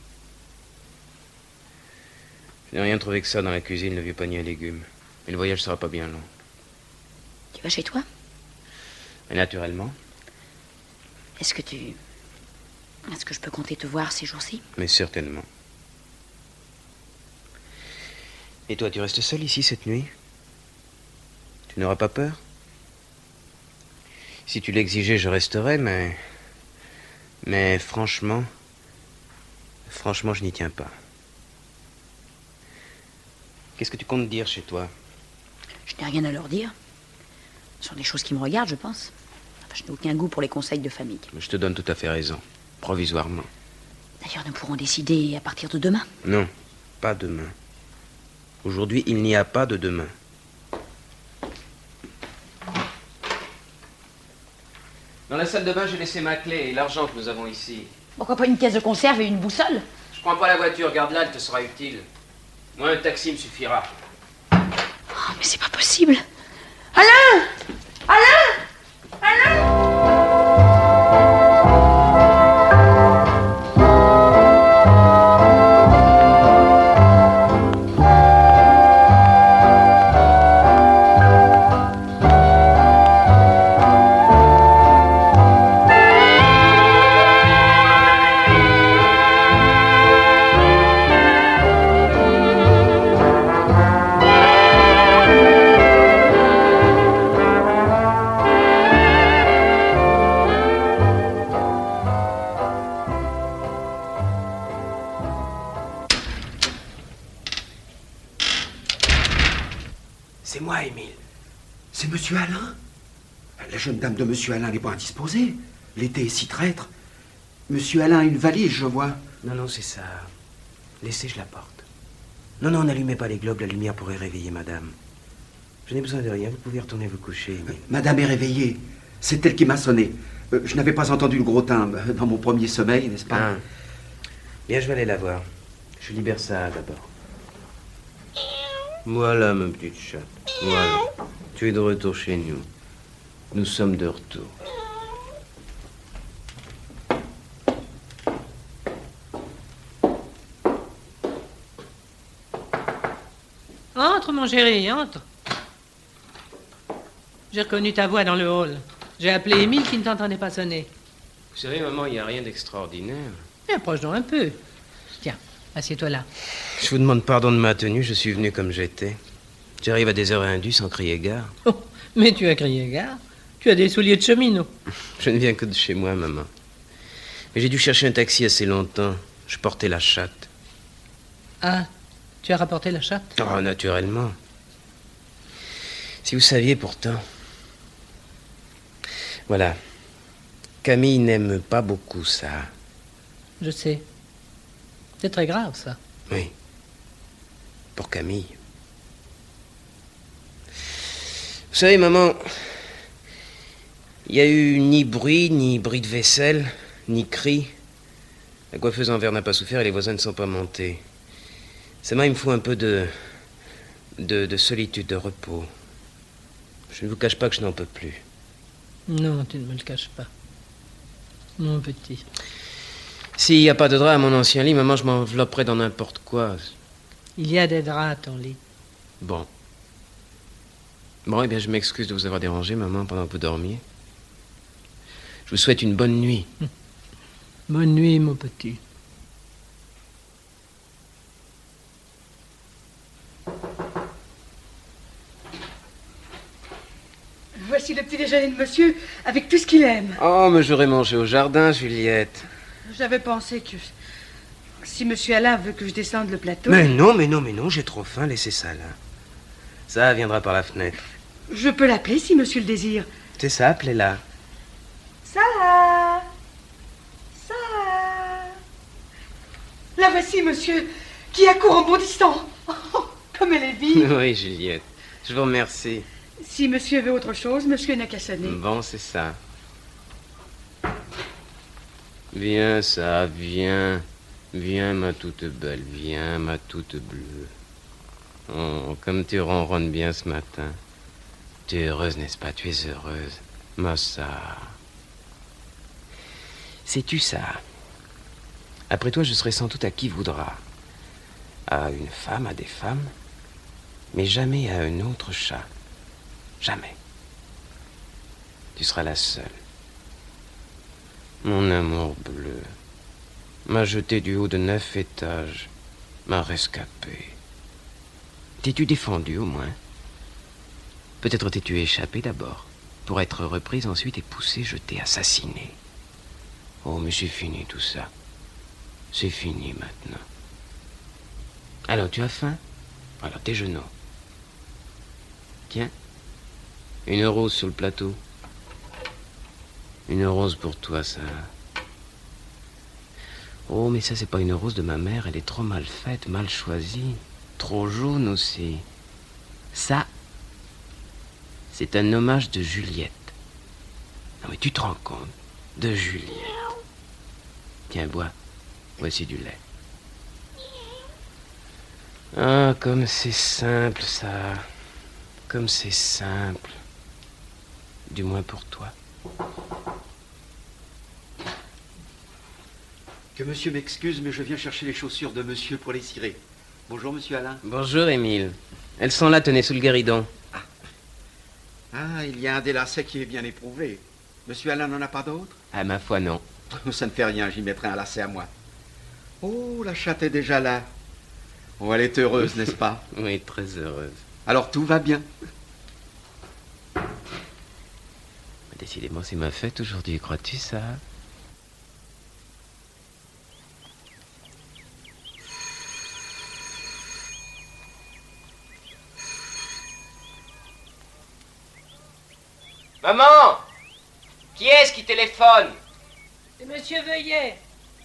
Je n'ai rien trouvé que ça dans la cuisine, le vieux panier à légumes. Mais le voyage sera pas bien long. Tu vas chez toi? Et naturellement. Est-ce que je peux compter te voir ces jours-ci? Mais certainement. Et toi, tu restes seul ici cette nuit? Tu n'auras pas peur? Si tu l'exigeais, je resterais, mais franchement, je n'y tiens pas. Qu'est-ce que tu comptes dire chez toi? Je n'ai rien à leur dire. Ce sont des choses qui me regardent, je pense. Enfin, je n'ai aucun goût pour les conseils de famille. Je te donne tout à fait raison, provisoirement. D'ailleurs, nous pourrons décider à partir de demain. Non, pas demain. Aujourd'hui, il n'y a pas de demain. Dans la salle de bain, j'ai laissé ma clé et l'argent que nous avons ici. Pourquoi pas une caisse de conserve et une boussole? Je prends pas la voiture, garde-la, elle te sera utile. Moi, un taxi me suffira. Oh, mais c'est pas possible. Alain! Alain! Alain! C'est moi, Émile. C'est Monsieur Alain. La jeune dame de Monsieur Alain n'est pas indisposée. L'été est si traître. Monsieur Alain a une valise, je vois. Non, c'est ça. Laissez, je la porte. Non, n'allumez pas les globes, la lumière pourrait réveiller madame. Je n'ai besoin de rien, vous pouvez retourner vous coucher, Émile. Madame est réveillée. C'est elle qui m'a sonné. Je n'avais pas entendu le gros timbre dans mon premier sommeil, n'est-ce pas? Bien, je vais aller la voir. Je libère ça d'abord. Voilà, ma petite chatte. Voilà. Tu es de retour chez nous. Nous sommes de retour. Entre, mon chéri, entre. J'ai reconnu ta voix dans le hall. J'ai appelé Émile qui ne t'entendait pas sonner. Vous savez, maman, il n'y a rien d'extraordinaire. Approche-donc un peu. Tiens, assieds-toi là. Je vous demande pardon de ma tenue, je suis venu comme j'étais. J'arrive à des heures indues sans crier gare. Oh, mais tu as crié gare. Tu as des souliers de cheminot. Je ne viens que de chez moi, maman. Mais j'ai dû chercher un taxi assez longtemps. Je portais la chatte. Ah, tu as rapporté la chatte? Oh, naturellement. Si vous saviez pourtant. Voilà. Camille n'aime pas beaucoup ça. Je sais. C'est très grave, ça. Oui. Pour Camille. Vous savez, maman, Il n'y a eu ni bruit de vaisselle, ni cri. La coiffeuse en verre n'a pas souffert et les voisins ne sont pas montés. Seulement, il me faut un peu de solitude, de repos. Je ne vous cache pas que je n'en peux plus. Non, tu ne me le caches pas. Mon petit. S'il n'y a pas de drap à mon ancien lit, maman, je m'envelopperai dans n'importe quoi. Il y a des draps à ton lit. Bon, eh bien, je m'excuse de vous avoir dérangé, maman, pendant que vous dormiez. Je vous souhaite une bonne nuit. Bonne nuit, mon petit. Voici le petit déjeuner de monsieur, avec tout ce qu'il aime. Oh, mais j'aurais mangé au jardin, Juliette. J'avais pensé que si monsieur Alain veut que je descende le plateau... Mais non, j'ai trop faim, laissez ça là. Ça viendra par la fenêtre. Je peux l'appeler si monsieur le désire. C'est ça, appelez-la. Ça. La voici, monsieur, qui accourt en bondissant. Oh, comme elle est vive. Oui, Juliette, je vous remercie. Si monsieur veut autre chose, monsieur n'a qu'à sonner. Bon, c'est ça. Viens, ça, viens. Viens, ma toute belle, viens, ma toute bleue. Oh, comme tu ronronnes bien ce matin. Tu es heureuse, n'est-ce pas? Tu es heureuse. Ma ça. Sais-tu ça? Après toi, je serai sans doute à qui voudra. À une femme, à des femmes, mais jamais à un autre chat. Jamais. Tu seras la seule. Mon amour bleu m'a jeté du haut de 9 étages, m'a rescapé. T'es-tu défendu au moins? Peut-être t'es-tu échappé d'abord, pour être reprise ensuite et poussée, jetée, assassinée. Oh, mais c'est fini tout ça. C'est fini maintenant. Alors, tu as faim? Alors, déjeunons. Tiens, une rose sur le plateau. Une rose pour toi, ça. Oh, mais ça, c'est pas une rose de ma mère. Elle est trop mal faite, mal choisie. Trop jaune aussi. Ça, c'est un hommage de Juliette. Non, mais tu te rends compte? De Juliette. Tiens, bois. Voici du lait. Ah, comme c'est simple, ça. Comme c'est simple. Du moins pour toi. Que monsieur m'excuse, mais je viens chercher les chaussures de monsieur pour les cirer. Bonjour, monsieur Alain. Bonjour, Émile. Elles sont là, tenez, sous le guéridon. Ah, il y a un des lacets qui est bien éprouvé. Monsieur Alain n'en a pas d'autre? Ah, ma foi, non. Ça ne fait rien, j'y mettrai un lacet à moi. Oh, la chatte est déjà là. Oh, elle est heureuse, n'est-ce pas? Oui, très heureuse. Alors tout va bien. Décidément, c'est ma fête aujourd'hui, crois-tu ça? Maman! Qui est-ce qui téléphone? C'est monsieur Veuillet.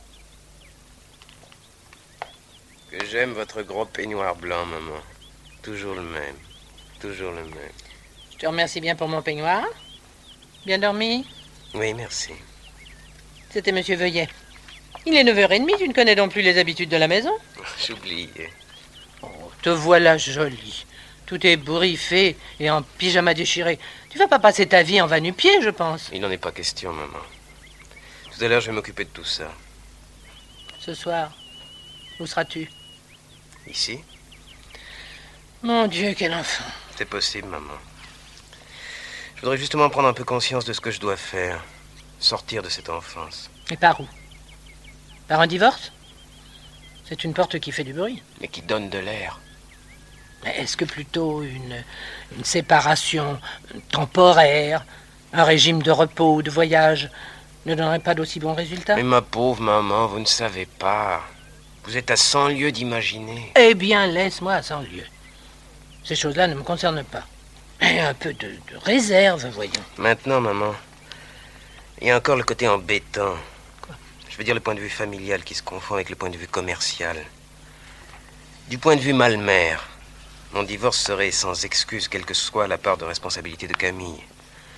Que j'aime votre gros peignoir blanc, maman. Toujours le même. Toujours le même. Je te remercie bien pour mon peignoir. Bien dormi? Oui, merci. C'était monsieur Veuillet. Il est 9h30, tu ne connais donc plus les habitudes de la maison? J'oubliais. Oh, te voilà jolie. Tout est bourriffé et en pyjama déchiré. Tu vas pas passer ta vie en va-nu-pied, je pense. Il n'en est pas question, maman. Tout à l'heure, je vais m'occuper de tout ça. Ce soir, où seras-tu? Ici? Mon Dieu, quel enfant. C'est possible, maman. Je voudrais justement prendre un peu conscience de ce que je dois faire. Sortir de cette enfance. Et par où? Par un divorce? C'est une porte qui fait du bruit. Mais qui donne de l'air. Est-ce que plutôt une séparation temporaire, un régime de repos ou de voyage ne donnerait pas d'aussi bons résultats? Mais ma pauvre maman, vous ne savez pas. Vous êtes à 100 lieues d'imaginer. Eh bien, laisse-moi à 100 lieues. Ces choses-là ne me concernent pas. Et un peu de réserve, voyons. Maintenant, maman, il y a encore le côté embêtant. Quoi? Je veux dire le point de vue familial qui se confond avec le point de vue commercial. Du point de vue mal-mère, mon divorce serait sans excuse, quelle que soit la part de responsabilité de Camille.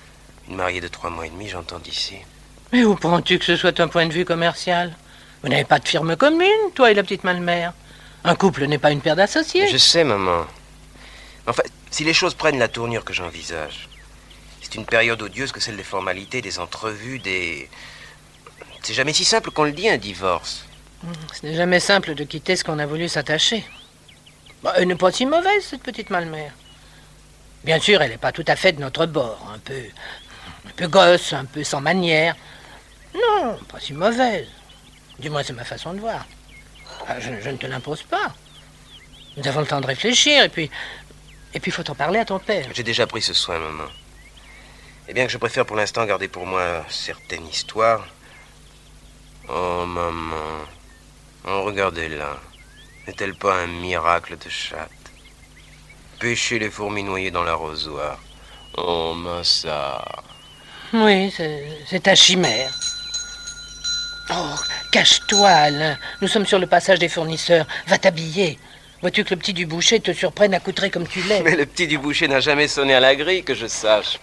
Une mariée de 3 mois et demi, j'entends d'ici. Mais où prends-tu que ce soit un point de vue commercial? Vous n'avez pas de firme commune, toi et la petite Malmère. Un couple n'est pas une paire d'associés. Je sais, maman. Enfin, si les choses prennent la tournure que j'envisage, c'est une période odieuse que celle des formalités, des entrevues, des... C'est jamais si simple qu'on le dit, un divorce. Ce n'est jamais simple de quitter ce qu'on a voulu s'attacher. Bah, elle n'est pas si mauvaise, cette petite Malmère. Bien sûr, elle n'est pas tout à fait de notre bord. Un peu gosse, un peu sans manière. Non, pas si mauvaise. Du moins, c'est ma façon de voir. Je ne te l'impose pas. Nous avons le temps de réfléchir, et puis il faut en parler à ton père. J'ai déjà pris ce soin, maman. Et bien que je préfère pour l'instant garder pour moi certaines histoires... Oh, maman. Oh, regardez-la. N'est-elle pas un miracle de chatte? Pêcher les fourmis noyées dans l'arrosoir. Oh, Massa. Oui, c'est ta chimère. Oh, cache-toi, Alain. Nous sommes sur le passage des fournisseurs. Va t'habiller. Vois-tu que le petit du boucher te surprenne accoutré comme tu l'es? Mais le petit du boucher n'a jamais sonné à la grille, que je sache.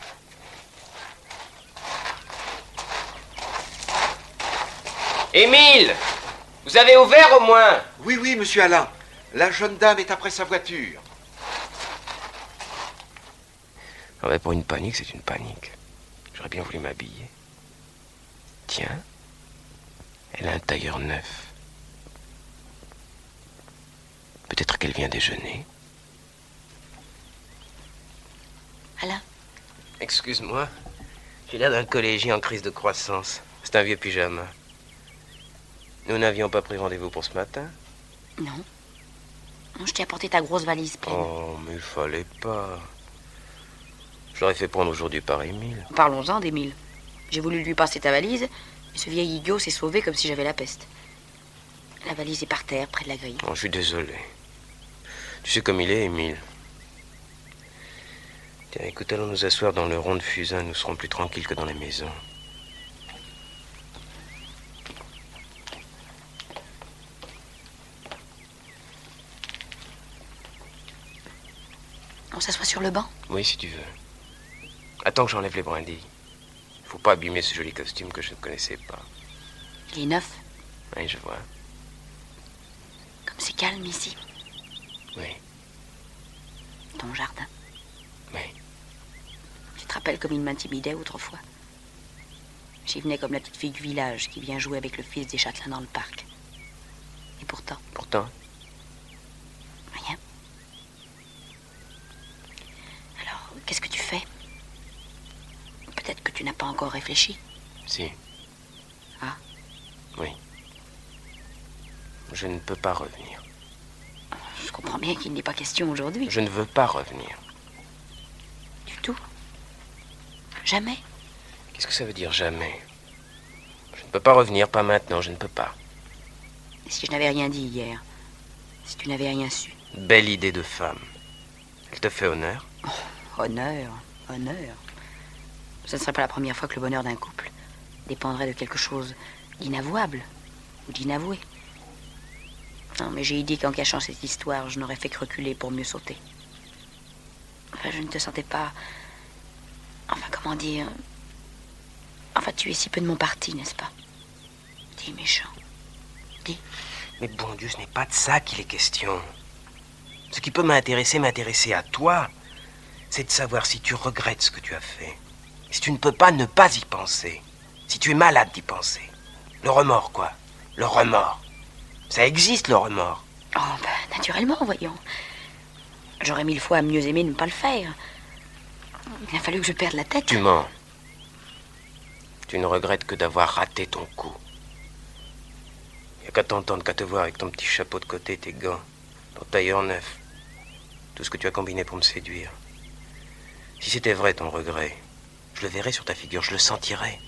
Émile! Vous avez ouvert au moins? Oui, oui, monsieur Alain. La jeune dame est après sa voiture. Ah ben pour une panique, c'est une panique. J'aurais bien voulu m'habiller. Tiens, elle a un tailleur neuf. Peut-être qu'elle vient déjeuner. Alain? Excuse-moi, j'ai l'air d'un collégien en crise de croissance. C'est un vieux pyjama. Nous n'avions pas pris rendez-vous pour ce matin? Non. Non, je t'ai apporté ta grosse valise pleine. Oh, mais il fallait pas. Je l'aurais fait prendre aujourd'hui par Émile. Parlons-en d'Émile. J'ai voulu lui passer ta valise, et ce vieil idiot s'est sauvé comme si j'avais la peste. La valise est par terre, près de la grille. Oh, je suis désolé. Tu sais comme il est, Émile. Tiens, écoute, allons nous asseoir dans le rond de fusain. Nous serons plus tranquilles que dans les maisons. On s'assoit sur le banc? Oui, si tu veux. Attends que j'enlève les brindilles. Faut pas abîmer ce joli costume que je ne connaissais pas. Il est neuf. Oui, je vois. Comme c'est calme ici. Oui. Ton jardin. Oui. Tu te rappelles comme il m'intimidait autrefois? J'y venais comme la petite fille du village qui vient jouer avec le fils des châtelains dans le parc. Et pourtant? Pourtant? Rien. Alors, qu'est-ce que tu fais? Peut-être que tu n'as pas encore réfléchi. Si. Ah? Oui. Je ne peux pas revenir. Je comprends bien qu'il n'est pas question aujourd'hui. Je ne veux pas revenir. Du tout? Jamais? Qu'est-ce que ça veut dire jamais? Je ne peux pas revenir, pas maintenant, je ne peux pas. Et si je n'avais rien dit hier? Si tu n'avais rien su? Belle idée de femme. Elle te fait honneur? Oh, honneur, honneur. Ce ne serait pas la première fois que le bonheur d'un couple dépendrait de quelque chose d'inavouable ou d'inavoué. Non, mais j'ai dit qu'en cachant cette histoire, je n'aurais fait que reculer pour mieux sauter. Enfin, je ne te sentais pas... Enfin, comment dire... Enfin, tu es si peu de mon parti, n'est-ce pas? Dis, méchant. Dis. Mais bon Dieu, ce n'est pas de ça qu'il est question. Ce qui peut m'intéresser à toi, c'est de savoir si tu regrettes ce que tu as fait. Si tu ne peux pas ne pas y penser. Si tu es malade d'y penser. Le remords, quoi. Le remords. Ça existe, le remords. Oh, ben, naturellement, voyons. J'aurais 1000 fois mieux aimé ne pas le faire. Il a fallu que je perde la tête. Tu mens. Tu ne regrettes que d'avoir raté ton coup. Il n'y a qu'à t'entendre, qu'à te voir avec ton petit chapeau de côté, tes gants, ton tailleur neuf. Tout ce que tu as combiné pour me séduire. Si c'était vrai ton regret, je le verrais sur ta figure, je le sentirais.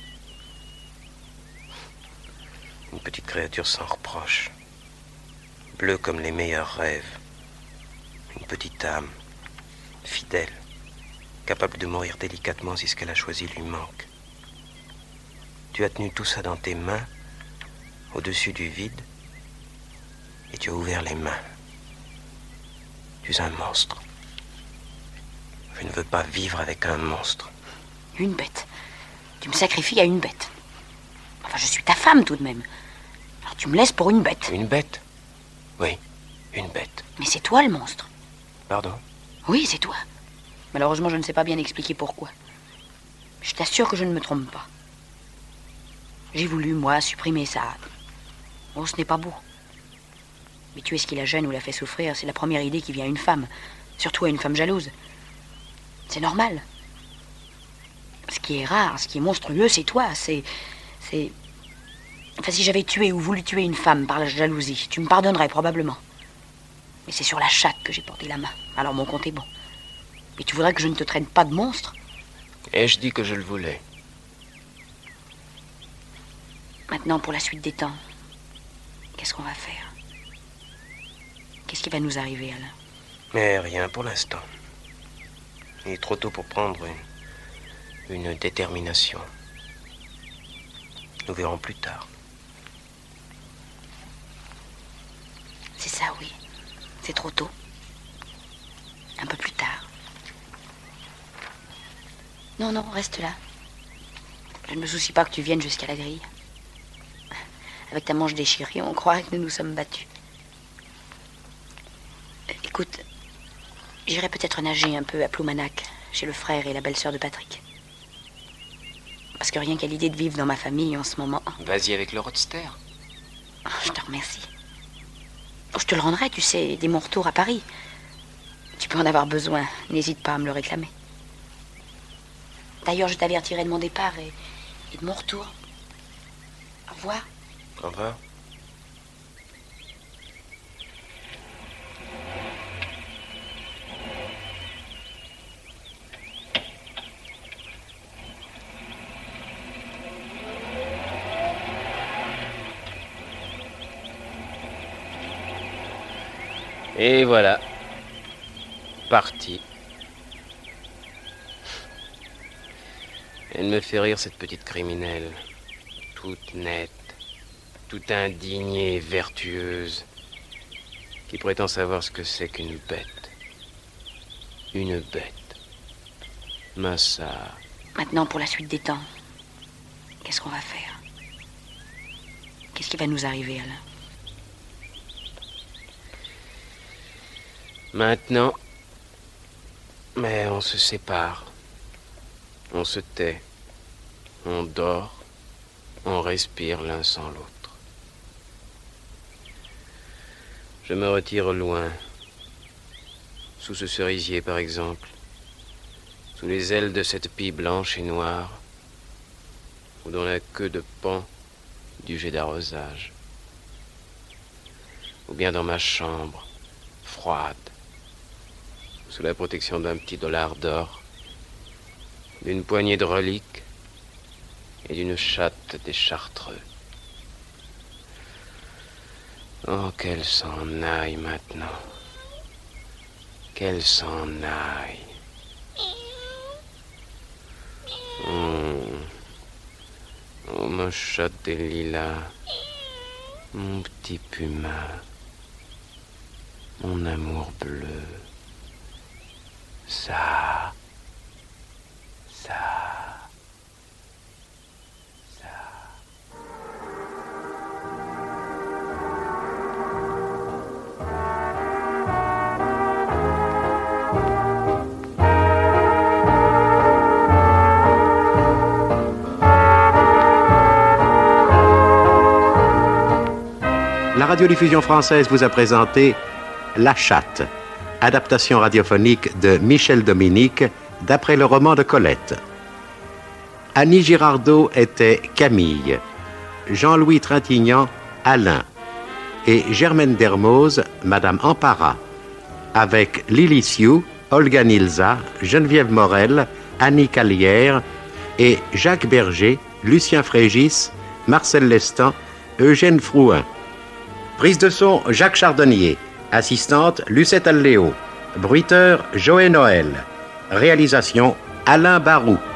Une petite créature sans reproche. Bleue comme les meilleurs rêves. Une petite âme, fidèle, capable de mourir délicatement si ce qu'elle a choisi lui manque. Tu as tenu tout ça dans tes mains, au-dessus du vide, et tu as ouvert les mains. Tu es un monstre. Je ne veux pas vivre avec un monstre. Une bête. Tu me sacrifies à une bête. Enfin, je suis ta femme tout de même. Alors tu me laisses pour une bête. Une bête? Oui, une bête. Mais c'est toi le monstre. Pardon? Oui, c'est toi. Malheureusement, je ne sais pas bien expliquer pourquoi. Je t'assure que je ne me trompe pas. J'ai voulu, moi, supprimer ça. Oh, ce n'est pas beau. Mais tuer ce qui la gêne ou la fait souffrir, c'est la première idée qui vient à une femme. Surtout à une femme jalouse. C'est normal. Ce qui est rare, ce qui est monstrueux, c'est toi. C'est... Enfin, si j'avais tué ou voulu tuer une femme par la jalousie, tu me pardonnerais probablement. Mais c'est sur la chatte que j'ai porté la main. Alors mon compte est bon. Mais tu voudrais que je ne te traîne pas de monstre? Ai-je dit que je le voulais? Maintenant, pour la suite des temps, qu'est-ce qu'on va faire? Qu'est-ce qui va nous arriver, Alain? Mais rien pour l'instant. Il est trop tôt pour prendre une détermination. Nous verrons plus tard. C'est ça, oui. C'est trop tôt. Un peu plus tard. Non, non, reste là. Je ne me soucie pas que tu viennes jusqu'à la grille. Avec ta manche déchirée, on croirait que nous nous sommes battus. Écoute, j'irai peut-être nager un peu à Ploumanac, chez le frère et la belle-sœur de Patrick. Parce que rien qu'à l'idée de vivre dans ma famille en ce moment... Vas-y avec le roadster. Oh, je te remercie. Oh, je te le rendrai, tu sais, dès mon retour à Paris. Tu peux en avoir besoin, n'hésite pas à me le réclamer. D'ailleurs, je t'avertirai de mon départ et de mon retour. Au revoir. Au revoir. Et voilà. Parti. Elle me fait rire, cette petite criminelle. Toute nette, toute indignée et vertueuse, qui prétend savoir ce que c'est qu'une bête. Une bête. Massa. Maintenant, pour la suite des temps, qu'est-ce qu'on va faire? Qu'est-ce qui va nous arriver, Alain? Maintenant, mais on se sépare. On se tait. On dort. On respire l'un sans l'autre. Je me retire loin. Sous ce cerisier, par exemple. Sous les ailes de cette pie blanche et noire, ou dans la queue de pan du jet d'arrosage. Ou bien dans ma chambre, froide, sous la protection d'un petit dollar d'or, d'une poignée de reliques et d'une chatte des Chartreux. Oh, qu'elle s'en aille maintenant. Qu'elle s'en aille. Oh, ma chatte des lilas. Mon petit puma. Mon amour bleu. Ça. La radiodiffusion française vous a présenté La Chatte, adaptation radiophonique de Michel Dominique d'après le roman de Colette. Annie Girardot était Camille, Jean-Louis Trintignant, Alain, et Germaine Dermoz, Madame Ampara, avec Lily Sioux, Olga Nilza, Geneviève Morel, Annie Calière et Jacques Berger, Lucien Frégis, Marcel Lestan, Eugène Frouin. Prise de son, Jacques Chardonnier. Assistante, Lucette Alléo. Bruiteur, Joël Noël. Réalisation, Alain Barou.